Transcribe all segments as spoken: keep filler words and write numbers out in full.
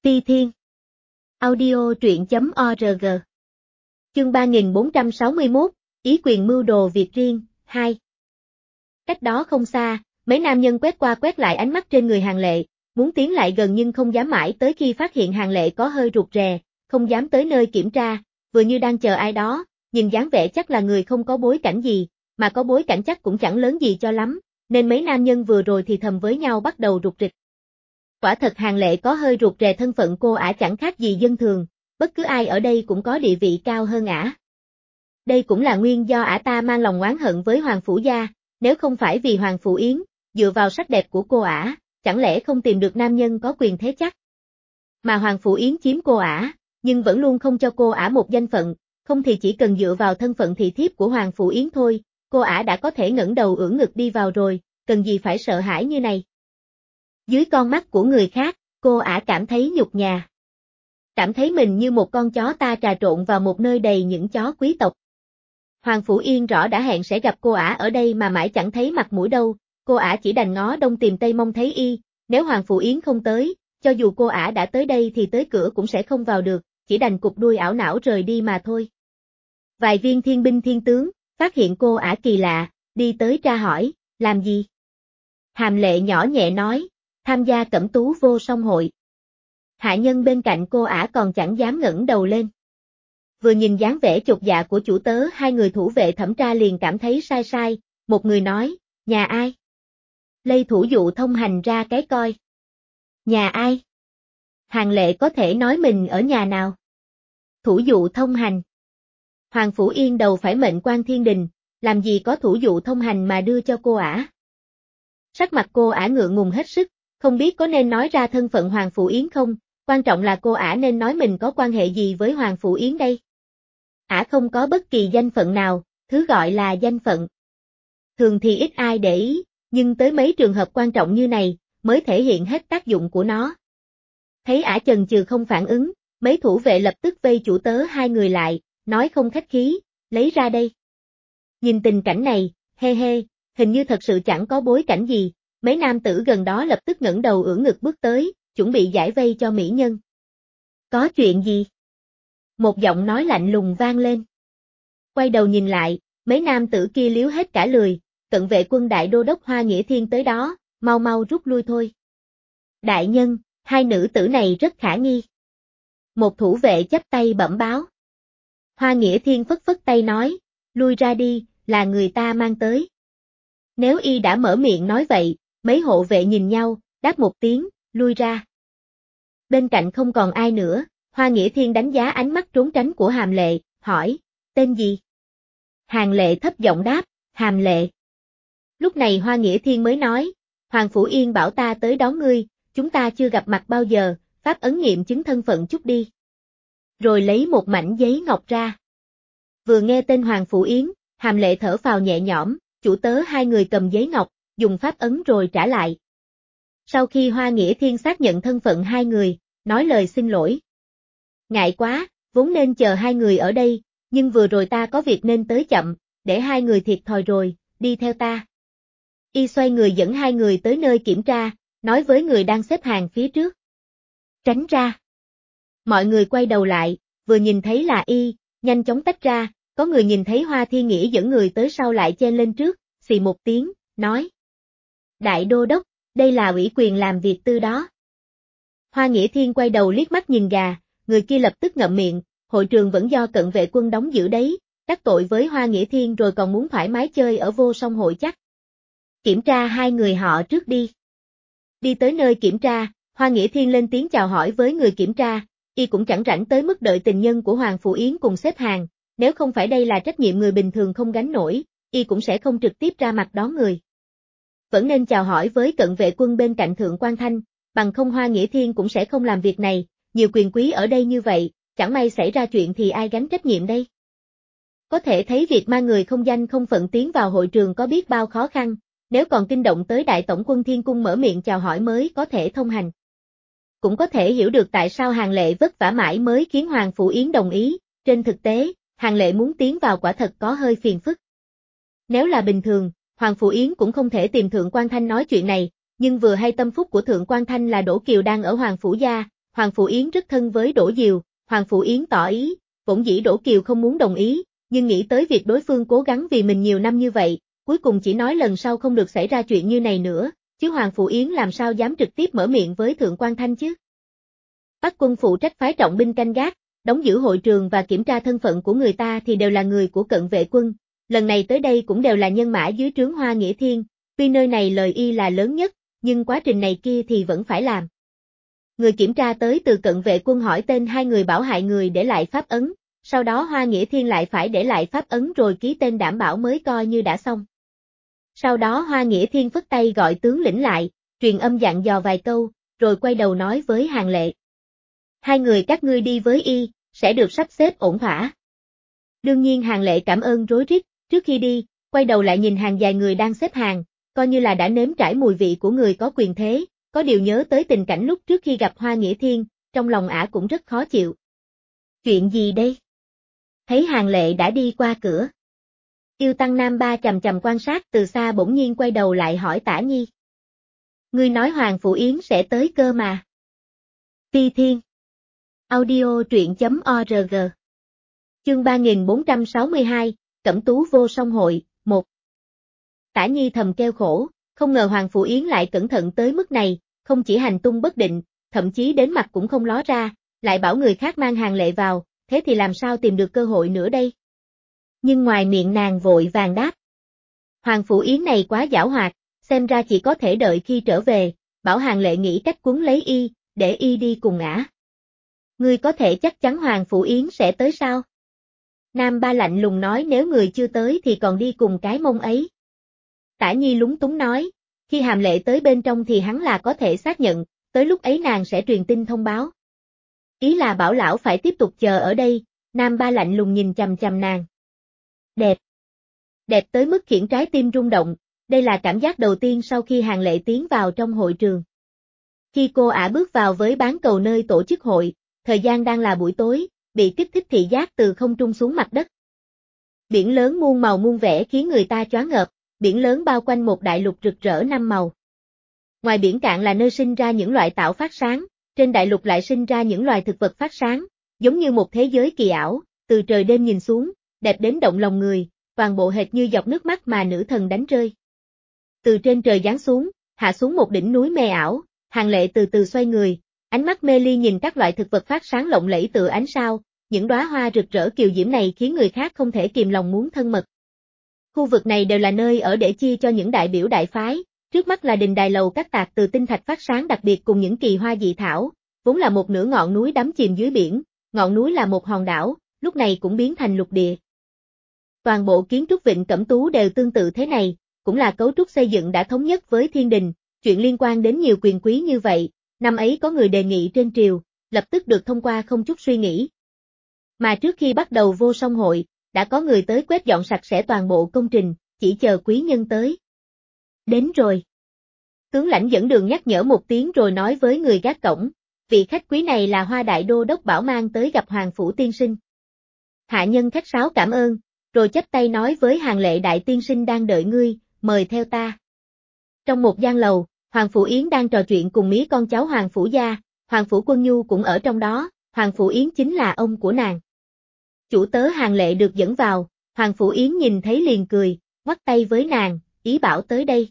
Ti Thiên. Audio truyện chấm org. Chương ba nghìn bốn trăm sáu mươi mốt, Ý quyền mưu đồ việc riêng, hai. Cách đó không xa, mấy nam nhân quét qua quét lại ánh mắt trên người Hàng Lệ, muốn tiến lại gần nhưng không dám mãi tới khi phát hiện Hàng Lệ có hơi rụt rè, không dám tới nơi kiểm tra, vừa như đang chờ ai đó, nhìn dáng vẻ chắc là người không có bối cảnh gì, mà có bối cảnh chắc cũng chẳng lớn gì cho lắm, nên mấy nam nhân vừa rồi thì thầm với nhau bắt đầu rụt rịch. Quả thật Hàng Lệ có hơi rụt rè, thân phận cô ả chẳng khác gì dân thường, bất cứ ai ở đây cũng có địa vị cao hơn ả. Đây cũng là nguyên do ả ta mang lòng oán hận với Hoàng Phủ Gia, nếu không phải vì Hoàng Phủ Yến, dựa vào sắc đẹp của cô ả, chẳng lẽ không tìm được nam nhân có quyền thế chắc. Mà Hoàng Phủ Yến chiếm cô ả, nhưng vẫn luôn không cho cô ả một danh phận, không thì chỉ cần dựa vào thân phận thị thiếp của Hoàng Phủ Yến thôi, cô ả đã có thể ngẩng đầu ưỡn ngực đi vào rồi, cần gì phải sợ hãi như này. Dưới con mắt của người khác, cô ả cảm thấy nhục nhã. Cảm thấy mình như một con chó ta trà trộn vào một nơi đầy những chó quý tộc. Hoàng Phủ Yên rõ đã hẹn sẽ gặp cô ả ở đây mà mãi chẳng thấy mặt mũi đâu, cô ả chỉ đành ngó đông tìm tây mong thấy y, nếu Hoàng Phủ Yến không tới, cho dù cô ả đã tới đây thì tới cửa cũng sẽ không vào được, chỉ đành cụp đuôi ảo não rời đi mà thôi. Vài viên thiên binh thiên tướng, phát hiện cô ả kỳ lạ, đi tới tra hỏi, làm gì? Hàm Lệ nhỏ nhẹ nói, tham gia Cẩm Tú Vô Song hội. Hạ nhân bên cạnh cô ả còn chẳng dám ngẩng đầu lên. Vừa nhìn dáng vẻ chột dạ của chủ tớ, hai người thủ vệ thẩm tra liền cảm thấy sai sai, một người nói, nhà ai? Lây thủ dụ thông hành ra cái coi. Nhà ai? Hàng Lệ có thể nói mình ở nhà nào? Thủ dụ thông hành. Hoàng Phủ Yên đầu phải mệnh quan thiên đình, làm gì có thủ dụ thông hành mà đưa cho cô ả? Sắc mặt cô ả ngượng ngùng hết sức, không biết có nên nói ra thân phận Hoàng Phủ Yến không, quan trọng là cô ả nên nói mình có quan hệ gì với Hoàng Phủ Yến đây. Ả không có bất kỳ danh phận nào, thứ gọi là danh phận. Thường thì ít ai để ý, nhưng tới mấy trường hợp quan trọng như này, mới thể hiện hết tác dụng của nó. Thấy ả chần chừ không phản ứng, mấy thủ vệ lập tức vây chủ tớ hai người lại, nói không khách khí, lấy ra đây. Nhìn tình cảnh này, he he, hình như thật sự chẳng có bối cảnh gì, mấy nam tử gần đó lập tức ngẩng đầu ưỡn ngực bước tới, chuẩn bị giải vây cho mỹ nhân. Có chuyện gì? Một giọng nói lạnh lùng vang lên. Quay đầu nhìn lại, mấy nam tử kia liếu hết cả lười, cận vệ quân đại đô đốc Hoa Nghĩa Thiên tới đó, mau mau rút lui thôi. Đại nhân, hai nữ tử này rất khả nghi. Một thủ vệ chắp tay bẩm báo. Hoa Nghĩa Thiên phất phất tay nói, lui ra đi, là người ta mang tới. Nếu y đã mở miệng nói vậy, mấy hộ vệ nhìn nhau, đáp một tiếng, lui ra. Bên cạnh không còn ai nữa, Hoa Nghĩa Thiên đánh giá ánh mắt trốn tránh của Hàm Lệ, hỏi, tên gì? Hàng Lệ thấp giọng đáp, Hàm Lệ. Lúc này Hoa Nghĩa Thiên mới nói, Hoàng Phủ Yên bảo ta tới đón ngươi, chúng ta chưa gặp mặt bao giờ, pháp ấn nghiệm chứng thân phận chút đi. Rồi lấy một mảnh giấy ngọc ra. Vừa nghe tên Hoàng Phủ Yến, Hàm Lệ thở phào nhẹ nhõm, chủ tớ hai người cầm giấy ngọc, dùng pháp ấn rồi trả lại. Sau khi Hoa Nghĩa Thiên xác nhận thân phận hai người, nói lời xin lỗi. Ngại quá, vốn nên chờ hai người ở đây, nhưng vừa rồi ta có việc nên tới chậm, để hai người thiệt thòi rồi, đi theo ta. Y xoay người dẫn hai người tới nơi kiểm tra, nói với người đang xếp hàng phía trước. Tránh ra. Mọi người quay đầu lại, vừa nhìn thấy là Y, nhanh chóng tách ra, có người nhìn thấy Hoa Thiên Nghĩa dẫn người tới sau lại chen lên trước, xì một tiếng, nói. Đại đô đốc, đây là ủy quyền làm việc tư đó. Hoa Nghĩa Thiên quay đầu liếc mắt nhìn gà, người kia lập tức ngậm miệng, hội trường vẫn do cận vệ quân đóng giữ đấy, đắc tội với Hoa Nghĩa Thiên rồi còn muốn thoải mái chơi ở Vô Song hội chắc. Kiểm tra hai người họ trước đi. Đi tới nơi kiểm tra, Hoa Nghĩa Thiên lên tiếng chào hỏi với người kiểm tra, y cũng chẳng rảnh tới mức đợi tình nhân của Hoàng Phủ Yến cùng xếp hàng, nếu không phải đây là trách nhiệm người bình thường không gánh nổi, y cũng sẽ không trực tiếp ra mặt đón người. Vẫn nên chào hỏi với cận vệ quân bên cạnh Thượng Quan Thanh, bằng không Hoa Nghĩa Thiên cũng sẽ không làm việc này, nhiều quyền quý ở đây như vậy, chẳng may xảy ra chuyện thì ai gánh trách nhiệm đây. Có thể thấy việc mang người không danh không phận tiến vào hội trường có biết bao khó khăn, nếu còn kinh động tới Đại Tổng quân Thiên Cung mở miệng chào hỏi mới có thể thông hành. Cũng có thể hiểu được tại sao Hàng Lệ vất vả mãi mới khiến Hoàng Phủ Yến đồng ý, trên thực tế, Hàng Lệ muốn tiến vào quả thật có hơi phiền phức. Nếu là bình thường, Hoàng Phủ Yến cũng không thể tìm Thượng Quan Thanh nói chuyện này, nhưng vừa hay tâm phúc của Thượng Quan Thanh là Đỗ Kiều đang ở Hoàng Phủ Gia, Hoàng Phủ Yến rất thân với Đỗ Diều, Hoàng Phủ Yến tỏ ý, vốn dĩ Đỗ Kiều không muốn đồng ý, nhưng nghĩ tới việc đối phương cố gắng vì mình nhiều năm như vậy, cuối cùng chỉ nói lần sau không được xảy ra chuyện như này nữa, chứ Hoàng Phủ Yến làm sao dám trực tiếp mở miệng với Thượng quan Thanh chứ. Bắc quân phụ trách phái trọng binh canh gác, đóng giữ hội trường và kiểm tra thân phận của người ta thì đều là người của cận vệ quân, lần này tới đây cũng đều là nhân mã dưới trướng Hoa Nghĩa Thiên, tuy nơi này lời y là lớn nhất, nhưng quá trình này kia thì vẫn phải làm. Người kiểm tra tới từ cận vệ quân hỏi tên hai người bảo hại người để lại pháp ấn, sau đó Hoa Nghĩa Thiên lại phải để lại pháp ấn rồi ký tên đảm bảo mới coi như đã xong. Sau đó Hoa Nghĩa Thiên phất tay gọi tướng lĩnh lại, truyền âm dặn dò vài câu, rồi quay đầu nói với Hàng Lệ. Hai người các ngươi đi với y, sẽ được sắp xếp ổn thỏa. Đương nhiên Hàng Lệ cảm ơn rối rít, trước khi đi, quay đầu lại nhìn hàng dài người đang xếp hàng, coi như là đã nếm trải mùi vị của người có quyền thế, có điều nhớ tới tình cảnh lúc trước khi gặp Hoa Nghĩa Thiên, trong lòng ả cũng rất khó chịu. Chuyện gì đây? Thấy Hàng Lệ đã đi qua cửa. Yêu Tăng Nam Ba chầm chầm quan sát từ xa bỗng nhiên quay đầu lại hỏi Tả Nhi. Ngươi nói Hoàng Phủ Yến sẽ tới cơ mà. Ti Thiên. Audio truyện chấm org. Chương ba nghìn bốn trăm sáu mươi hai, Cẩm Tú vô song hội, một. Tả Nhi thầm kêu khổ, không ngờ Hoàng Phủ Yến lại cẩn thận tới mức này, không chỉ hành tung bất định, thậm chí đến mặt cũng không ló ra, lại bảo người khác mang Hàng Lệ vào, thế thì làm sao tìm được cơ hội nữa đây? Nhưng ngoài miệng nàng vội vàng đáp. Hoàng Phủ Yến này quá giảo hoạt, xem ra chỉ có thể đợi khi trở về, bảo Hàng Lệ nghĩ cách quấn lấy y, để y đi cùng ả. Ngươi có thể chắc chắn Hoàng Phủ Yến sẽ tới sao? Nam Ba lạnh lùng nói nếu người chưa tới thì còn đi cùng cái mông ấy. Tả Nhi lúng túng nói, khi Hàm Lệ tới bên trong thì hắn là có thể xác nhận, tới lúc ấy nàng sẽ truyền tin thông báo. Ý là bảo lão phải tiếp tục chờ ở đây, Nam Ba lạnh lùng nhìn chằm chằm nàng. Đẹp. Đẹp tới mức khiến trái tim rung động, đây là cảm giác đầu tiên sau khi Hàng Lệ tiến vào trong hội trường. Khi cô ả bước vào với bán cầu nơi tổ chức hội, thời gian đang là buổi tối, bị kích thích thị giác từ không trung xuống mặt đất. Biển lớn muôn màu muôn vẻ khiến người ta choáng ngợp, biển lớn bao quanh một đại lục rực rỡ năm màu. Ngoài biển cạn là nơi sinh ra những loại tảo phát sáng, trên đại lục lại sinh ra những loài thực vật phát sáng, giống như một thế giới kỳ ảo, từ trời đêm nhìn xuống, đẹp đến động lòng người, toàn bộ hệt như giọt nước mắt mà nữ thần đánh rơi. Từ trên trời giáng xuống, hạ xuống một đỉnh núi mê ảo, Hàng Lệ từ từ xoay người, ánh mắt mê ly nhìn các loại thực vật phát sáng lộng lẫy tựa ánh sao, những đóa hoa rực rỡ kiều diễm này khiến người khác không thể kìm lòng muốn thân mật. Khu vực này đều là nơi ở để chia cho những đại biểu đại phái, trước mắt là đình đài lầu các tạc từ tinh thạch phát sáng đặc biệt cùng những kỳ hoa dị thảo, vốn là một nửa ngọn núi đắm chìm dưới biển, ngọn núi là một hòn đảo, lúc này cũng biến thành lục địa. Toàn bộ kiến trúc Vịnh Cẩm Tú đều tương tự thế này, cũng là cấu trúc xây dựng đã thống nhất với thiên đình, chuyện liên quan đến nhiều quyền quý như vậy, năm ấy có người đề nghị trên triều, lập tức được thông qua không chút suy nghĩ. Mà trước khi bắt đầu vô song hội, đã có người tới quét dọn sạch sẽ toàn bộ công trình, chỉ chờ quý nhân tới. Đến rồi. Tướng lãnh dẫn đường nhắc nhở một tiếng rồi nói với người gác cổng, vị khách quý này là Hoa Đại Đô Đốc bảo mang tới gặp Hoàng Phủ tiên sinh. Hạ nhân khách sáo cảm ơn, rồi chắp tay nói với Hàng Lệ đại tiên sinh đang đợi ngươi, mời theo ta. Trong một gian lầu, Hoàng Phủ Yến đang trò chuyện cùng mí con cháu Hoàng Phủ gia, Hoàng Phủ Quân Nhu cũng ở trong đó, Hoàng Phủ Yến chính là ông của nàng. Chủ tớ Hàng Lệ được dẫn vào, Hoàng Phủ Yến nhìn thấy liền cười, ngoắc tay với nàng, ý bảo tới đây.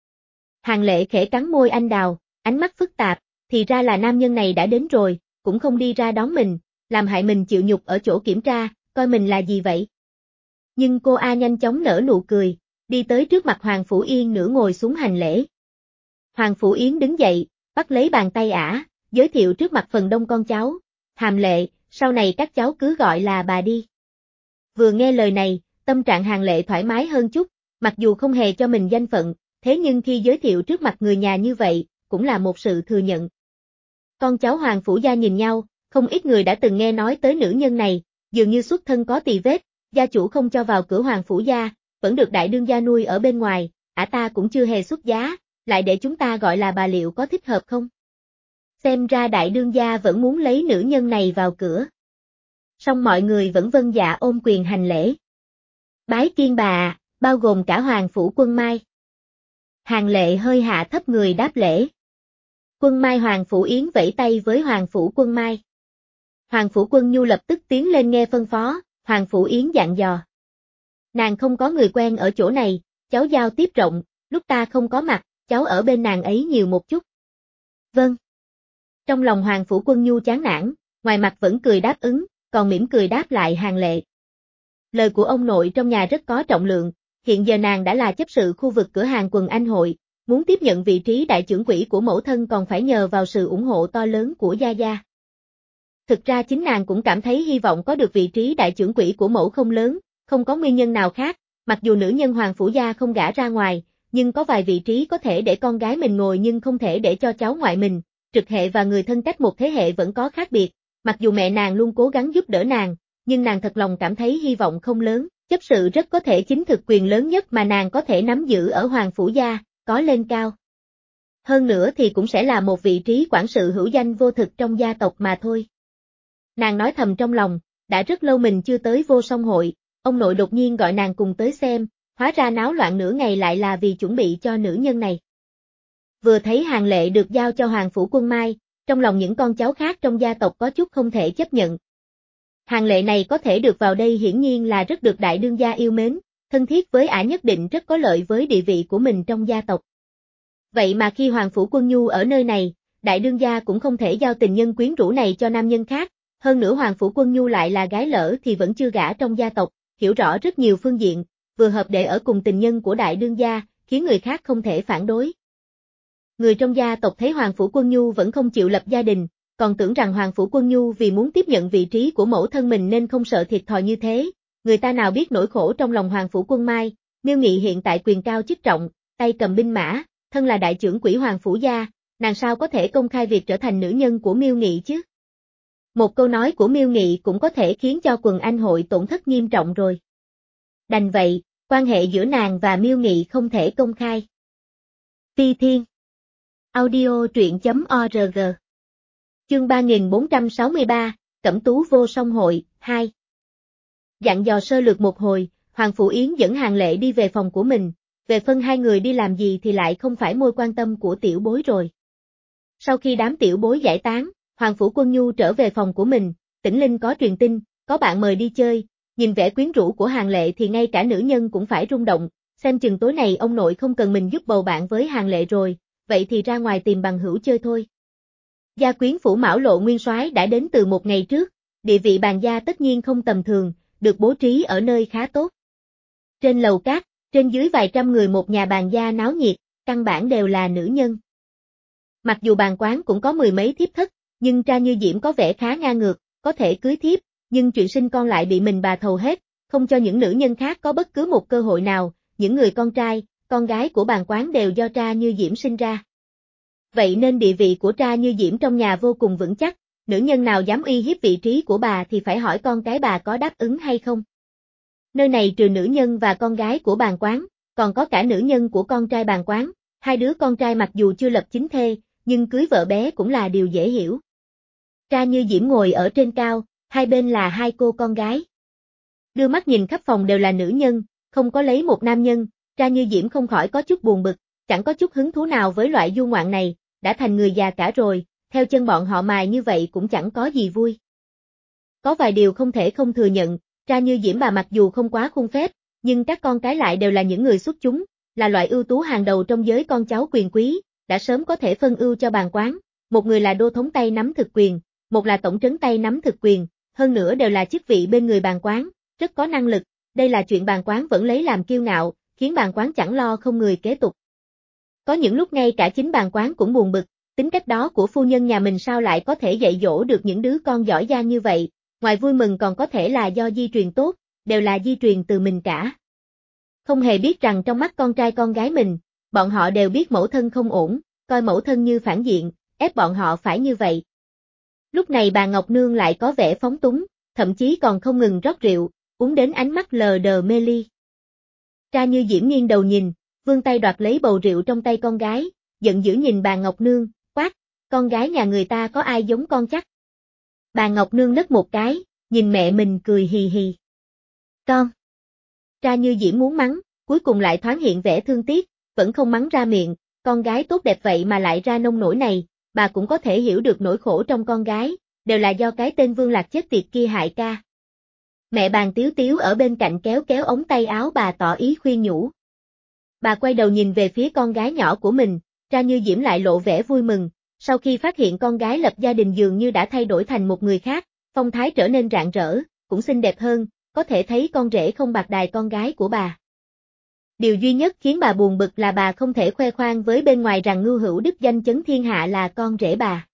Hàng Lệ khẽ cắn môi anh đào, ánh mắt phức tạp, thì ra là nam nhân này đã đến rồi, cũng không đi ra đón mình, làm hại mình chịu nhục ở chỗ kiểm tra, coi mình là gì vậy? Nhưng cô A nhanh chóng nở nụ cười, đi tới trước mặt Hoàng Phủ Yên nửa ngồi xuống hành lễ. Hoàng Phủ Yến đứng dậy, bắt lấy bàn tay ả, giới thiệu trước mặt phần đông con cháu, Hàm Lệ, sau này các cháu cứ gọi là bà đi. Vừa nghe lời này, tâm trạng Hàng Lệ thoải mái hơn chút, mặc dù không hề cho mình danh phận, thế nhưng khi giới thiệu trước mặt người nhà như vậy, cũng là một sự thừa nhận. Con cháu Hoàng Phủ gia nhìn nhau, không ít người đã từng nghe nói tới nữ nhân này, dường như xuất thân có tì vết, gia chủ không cho vào cửa Hoàng Phủ gia, vẫn được đại đương gia nuôi ở bên ngoài, ả ta cũng chưa hề xuất giá, lại để chúng ta gọi là bà liệu có thích hợp không? Xem ra đại đương gia vẫn muốn lấy nữ nhân này vào cửa. Song mọi người vẫn vâng dạ ôm quyền hành lễ. Bái kiên bà, bao gồm cả Hoàng Phủ Quân Mai. Hàng Lệ hơi hạ thấp người đáp lễ. Quân Mai Hoàng Phủ Yến vẫy tay với Hoàng Phủ Quân Mai. Hoàng Phủ Quân Nhu lập tức tiến lên nghe phân phó, Hoàng Phủ Yến dặn dò. Nàng không có người quen ở chỗ này, cháu giao tiếp rộng, lúc ta không có mặt, cháu ở bên nàng ấy nhiều một chút. Vâng. Trong lòng Hoàng Phủ Quân Nhu chán nản, ngoài mặt vẫn cười đáp ứng, còn mỉm cười đáp lại Hàng Lệ. Lời của ông nội trong nhà rất có trọng lượng, hiện giờ nàng đã là chấp sự khu vực cửa hàng quần anh hội, muốn tiếp nhận vị trí đại trưởng quỹ của mẫu thân còn phải nhờ vào sự ủng hộ to lớn của Gia Gia. Thực ra chính nàng cũng cảm thấy hy vọng có được vị trí đại trưởng quỹ của mẫu không lớn, không có nguyên nhân nào khác, mặc dù nữ nhân Hoàng Phủ Gia không gả ra ngoài, nhưng có vài vị trí có thể để con gái mình ngồi nhưng không thể để cho cháu ngoại mình, trực hệ và người thân cách một thế hệ vẫn có khác biệt, mặc dù mẹ nàng luôn cố gắng giúp đỡ nàng, nhưng nàng thật lòng cảm thấy hy vọng không lớn, chấp sự rất có thể chính thực quyền lớn nhất mà nàng có thể nắm giữ ở Hoàng Phủ Gia, có lên cao. Hơn nữa thì cũng sẽ là một vị trí quản sự hữu danh vô thực trong gia tộc mà thôi. Nàng nói thầm trong lòng, đã rất lâu mình chưa tới Vô Song hội, ông nội đột nhiên gọi nàng cùng tới xem, hóa ra náo loạn nửa ngày lại là vì chuẩn bị cho nữ nhân này. Vừa thấy Hàng Lệ được giao cho Hoàng Phủ Quân Mai, trong lòng những con cháu khác trong gia tộc có chút không thể chấp nhận. Hàng Lệ này có thể được vào đây hiển nhiên là rất được đại đương gia yêu mến, thân thiết với ả nhất định rất có lợi với địa vị của mình trong gia tộc. Vậy mà khi Hoàng Phủ Quân Nhu ở nơi này, đại đương gia cũng không thể giao tình nhân quyến rũ này cho nam nhân khác, hơn nữa Hoàng Phủ Quân Nhu lại là gái lỡ thì vẫn chưa gả trong gia tộc, hiểu rõ rất nhiều phương diện, vừa hợp để ở cùng tình nhân của đại đương gia, khiến người khác không thể phản đối. Người trong gia tộc thấy Hoàng Phủ Quân Nhu vẫn không chịu lập gia đình, còn tưởng rằng Hoàng Phủ Quân Nhu vì muốn tiếp nhận vị trí của mẫu thân mình nên không sợ thiệt thòi như thế, người ta nào biết nỗi khổ trong lòng Hoàng Phủ Quân Mai, Miêu Nghị hiện tại quyền cao chức trọng, tay cầm binh mã, thân là đại trưởng quỹ Hoàng Phủ Gia, nàng sao có thể công khai việc trở thành nữ nhân của Miêu Nghị chứ? Một câu nói của Miêu Nghị cũng có thể khiến cho quần anh hội tổn thất nghiêm trọng rồi. Đành vậy, quan hệ giữa nàng và Miêu Nghị không thể công khai. Phi Thiên Audio truyện.org Chương ba nghìn bốn trăm sáu mươi ba, Cẩm Tú Vô Song hội, hai. Dặn dò sơ lược một hồi, Hoàng Phủ Yến dẫn Hàng Lệ đi về phòng của mình, về phân hai người đi làm gì thì lại không phải mối quan tâm của tiểu bối rồi. Sau khi đám tiểu bối giải tán, Hoàng Phủ Quân Nhu trở về phòng của mình, Tĩnh Linh có truyền tin, có bạn mời đi chơi, nhìn vẻ quyến rũ của Hàng Lệ thì ngay cả nữ nhân cũng phải rung động, xem chừng tối này ông nội không cần mình giúp bầu bạn với Hàng Lệ rồi, vậy thì ra ngoài tìm bằng hữu chơi thôi. Gia quyến phủ Mão Lộ Nguyên Soái đã đến từ một ngày trước, địa vị bàn gia tất nhiên không tầm thường, được bố trí ở nơi khá tốt. Trên lầu cát, trên dưới vài trăm người một nhà bàn gia náo nhiệt, căn bản đều là nữ nhân. Mặc dù bàn quán cũng có mười mấy thiếp thất, nhưng Tra Như Diễm có vẻ khá ngang ngược, có thể cưới thiếp, nhưng chuyện sinh con lại bị mình bà thầu hết, không cho những nữ nhân khác có bất cứ một cơ hội nào, những người con trai, con gái của bàn quán đều do Tra Như Diễm sinh ra. Vậy nên địa vị của Tra Như Diễm trong nhà vô cùng vững chắc, nữ nhân nào dám uy hiếp vị trí của bà thì phải hỏi con cái bà có đáp ứng hay không. Nơi này trừ nữ nhân và con gái của bàn quán, còn có cả nữ nhân của con trai bàn quán, hai đứa con trai mặc dù chưa lập chính thê, nhưng cưới vợ bé cũng là điều dễ hiểu. Tra Như Diễm ngồi ở trên cao, hai bên là hai cô con gái. Đưa mắt nhìn khắp phòng đều là nữ nhân, không có lấy một nam nhân, Tra Như Diễm không khỏi có chút buồn bực, chẳng có chút hứng thú nào với loại du ngoạn này, đã thành người già cả rồi, theo chân bọn họ mài như vậy cũng chẳng có gì vui. Có vài điều không thể không thừa nhận, Tra Như Diễm bà mặc dù không quá khuôn phép, nhưng các con cái lại đều là những người xuất chúng, là loại ưu tú hàng đầu trong giới con cháu quyền quý, đã sớm có thể phân ưu cho bàn quán, một người là đô thống tay nắm thực quyền, một là tổng trấn tay nắm thực quyền, hơn nữa đều là chức vị bên người bàn quán, rất có năng lực, đây là chuyện bàn quán vẫn lấy làm kiêu ngạo, khiến bàn quán chẳng lo không người kế tục. Có những lúc ngay cả chính bàn quán cũng buồn bực, tính cách đó của phu nhân nhà mình sao lại có thể dạy dỗ được những đứa con giỏi giang như vậy, ngoài vui mừng còn có thể là do di truyền tốt, đều là di truyền từ mình cả. Không hề biết rằng trong mắt con trai con gái mình, bọn họ đều biết mẫu thân không ổn, coi mẫu thân như phản diện, ép bọn họ phải như vậy. Lúc này bà Ngọc Nương lại có vẻ phóng túng, thậm chí còn không ngừng rót rượu, uống đến ánh mắt lờ đờ mê ly. Tra Như Diễm nghiêng đầu nhìn, vươn tay đoạt lấy bầu rượu trong tay con gái, giận dữ nhìn bà Ngọc Nương, quát, con gái nhà người ta có ai giống con chắc. Bà Ngọc Nương nấc một cái, nhìn mẹ mình cười hì hì. Con. Tra Như Diễm muốn mắng, cuối cùng lại thoáng hiện vẻ thương tiếc, vẫn không mắng ra miệng, con gái tốt đẹp vậy mà lại ra nông nổi này, bà cũng có thể hiểu được nỗi khổ trong con gái, đều là do cái tên Vương Lạc chết tiệt kia hại ca. Mẹ Bàn Tiếu Tiếu ở bên cạnh kéo kéo ống tay áo bà tỏ ý khuyên nhủ. Bà quay đầu nhìn về phía con gái nhỏ của mình, Tra Như Diễm lại lộ vẻ vui mừng, sau khi phát hiện con gái lập gia đình dường như đã thay đổi thành một người khác, phong thái trở nên rạng rỡ, cũng xinh đẹp hơn, có thể thấy con rể không bạc đài con gái của bà. Điều duy nhất khiến bà buồn bực là bà không thể khoe khoang với bên ngoài rằng Ngưu Hữu Đức danh chấn thiên hạ là con rể bà.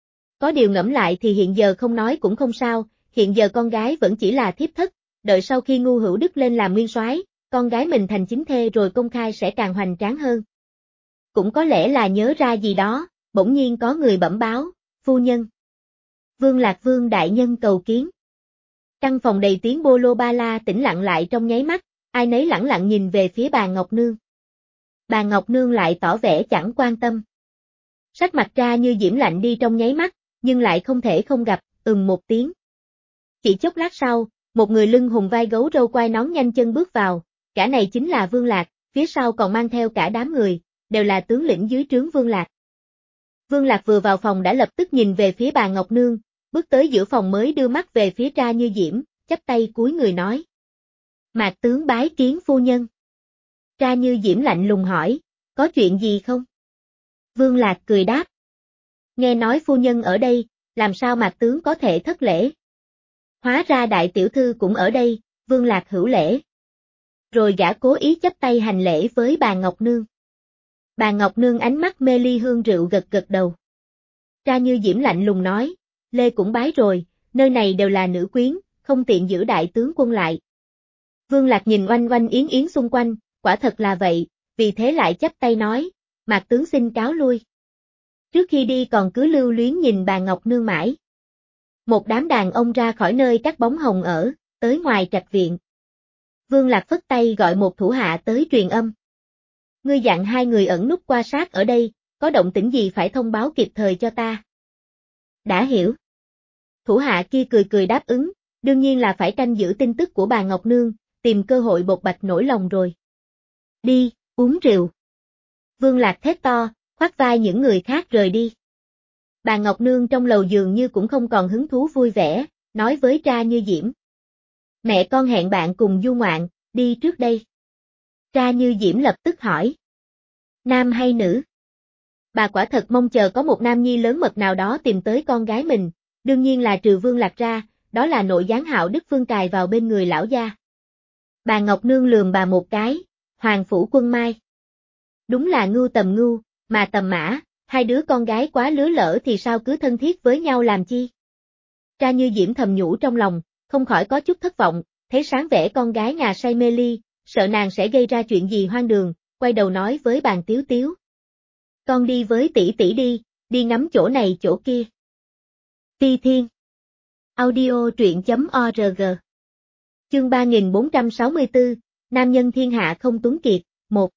Có điều ngẫm lại thì hiện giờ không nói cũng không sao, hiện giờ con gái vẫn chỉ là thiếp thất, đợi sau khi Ngưu Hữu Đức lên làm nguyên soái, con gái mình thành chính thê rồi công khai sẽ càng hoành tráng hơn. Cũng có lẽ là nhớ ra gì đó, bỗng nhiên có người bẩm báo, phu nhân. Vương Lạc Vương đại nhân cầu kiến. Căn phòng đầy tiếng bô lô ba la tĩnh lặng lại trong nháy mắt, ai nấy lẳng lặng nhìn về phía bà Ngọc Nương. Bà Ngọc Nương lại tỏ vẻ chẳng quan tâm. Sắc mặt Tra Như Diễm lạnh đi trong nháy mắt, nhưng lại không thể không gặp, ừm một tiếng. Chỉ chốc lát sau, một người lưng hùng vai gấu râu quai nón nhanh chân bước vào, cả này chính là Vương Lạc, phía sau còn mang theo cả đám người, đều là tướng lĩnh dưới trướng Vương Lạc. Vương Lạc vừa vào phòng đã lập tức nhìn về phía bà Ngọc Nương, bước tới giữa phòng mới đưa mắt về phía Tra Như Diễm, chắp tay cúi người nói. Mạc tướng bái kiến phu nhân. Tra Như Diễm lạnh lùng hỏi, có chuyện gì không? Vương Lạc cười đáp. Nghe nói phu nhân ở đây, làm sao Mạc tướng có thể thất lễ? Hóa ra đại tiểu thư cũng ở đây, Vương Lạc hữu lễ. Rồi gã cố ý chắp tay hành lễ với bà Ngọc Nương. Bà Ngọc Nương ánh mắt mê ly hương rượu gật gật đầu. Tra Như Diễm lạnh lùng nói, Lê cũng bái rồi, nơi này đều là nữ quyến, không tiện giữ đại tướng quân lại. Vương Lạc nhìn oanh oanh yến yến xung quanh, quả thật là vậy, vì thế lại chắp tay nói, Mạc tướng xin cáo lui. Trước khi đi còn cứ lưu luyến nhìn bà Ngọc Nương mãi. Một đám đàn ông ra khỏi nơi các bóng hồng ở, tới ngoài trạch viện. Vương Lạc phất tay gọi một thủ hạ tới truyền âm. Ngươi dặn hai người ẩn núp qua sát ở đây, có động tĩnh gì phải thông báo kịp thời cho ta. Đã hiểu. Thủ hạ kia cười cười đáp ứng, đương nhiên là phải canh giữ tin tức của bà Ngọc Nương, tìm cơ hội bộc bạch nỗi lòng rồi. Đi, uống rượu. Vương Lạc thét to, khoác vai những người khác rời đi. Bà Ngọc Nương trong lầu dường như cũng không còn hứng thú vui vẻ, nói với Tra Như Diễm. Mẹ con hẹn bạn cùng du ngoạn, đi trước đây. Tra Như Diễm lập tức hỏi. Nam hay nữ? Bà quả thật mong chờ có một nam nhi lớn mật nào đó tìm tới con gái mình, đương nhiên là trừ Vương Lạc ra, đó là nội gián Hạo Đức Vương cài vào bên người lão gia. Bà Ngọc Nương lườm bà một cái, Hoàng Phủ Quân Mai. Đúng là ngưu tầm ngưu, mà tầm mã, hai đứa con gái quá lứa lỡ thì sao cứ thân thiết với nhau làm chi. Tra Như Diễm thầm nhủ trong lòng, không khỏi có chút thất vọng, thấy sáng vẻ con gái ngà say mê ly, sợ nàng sẽ gây ra chuyện gì hoang đường, quay đầu nói với Bàn Tiếu Tiếu. Con đi với tỷ tỷ đi, đi ngắm chỗ này chỗ kia. Ti Thiên. Audio truyện chấm org. Chương ba nghìn bốn trăm sáu mươi tư, Nam nhân thiên hạ không tuấn kiệt, một.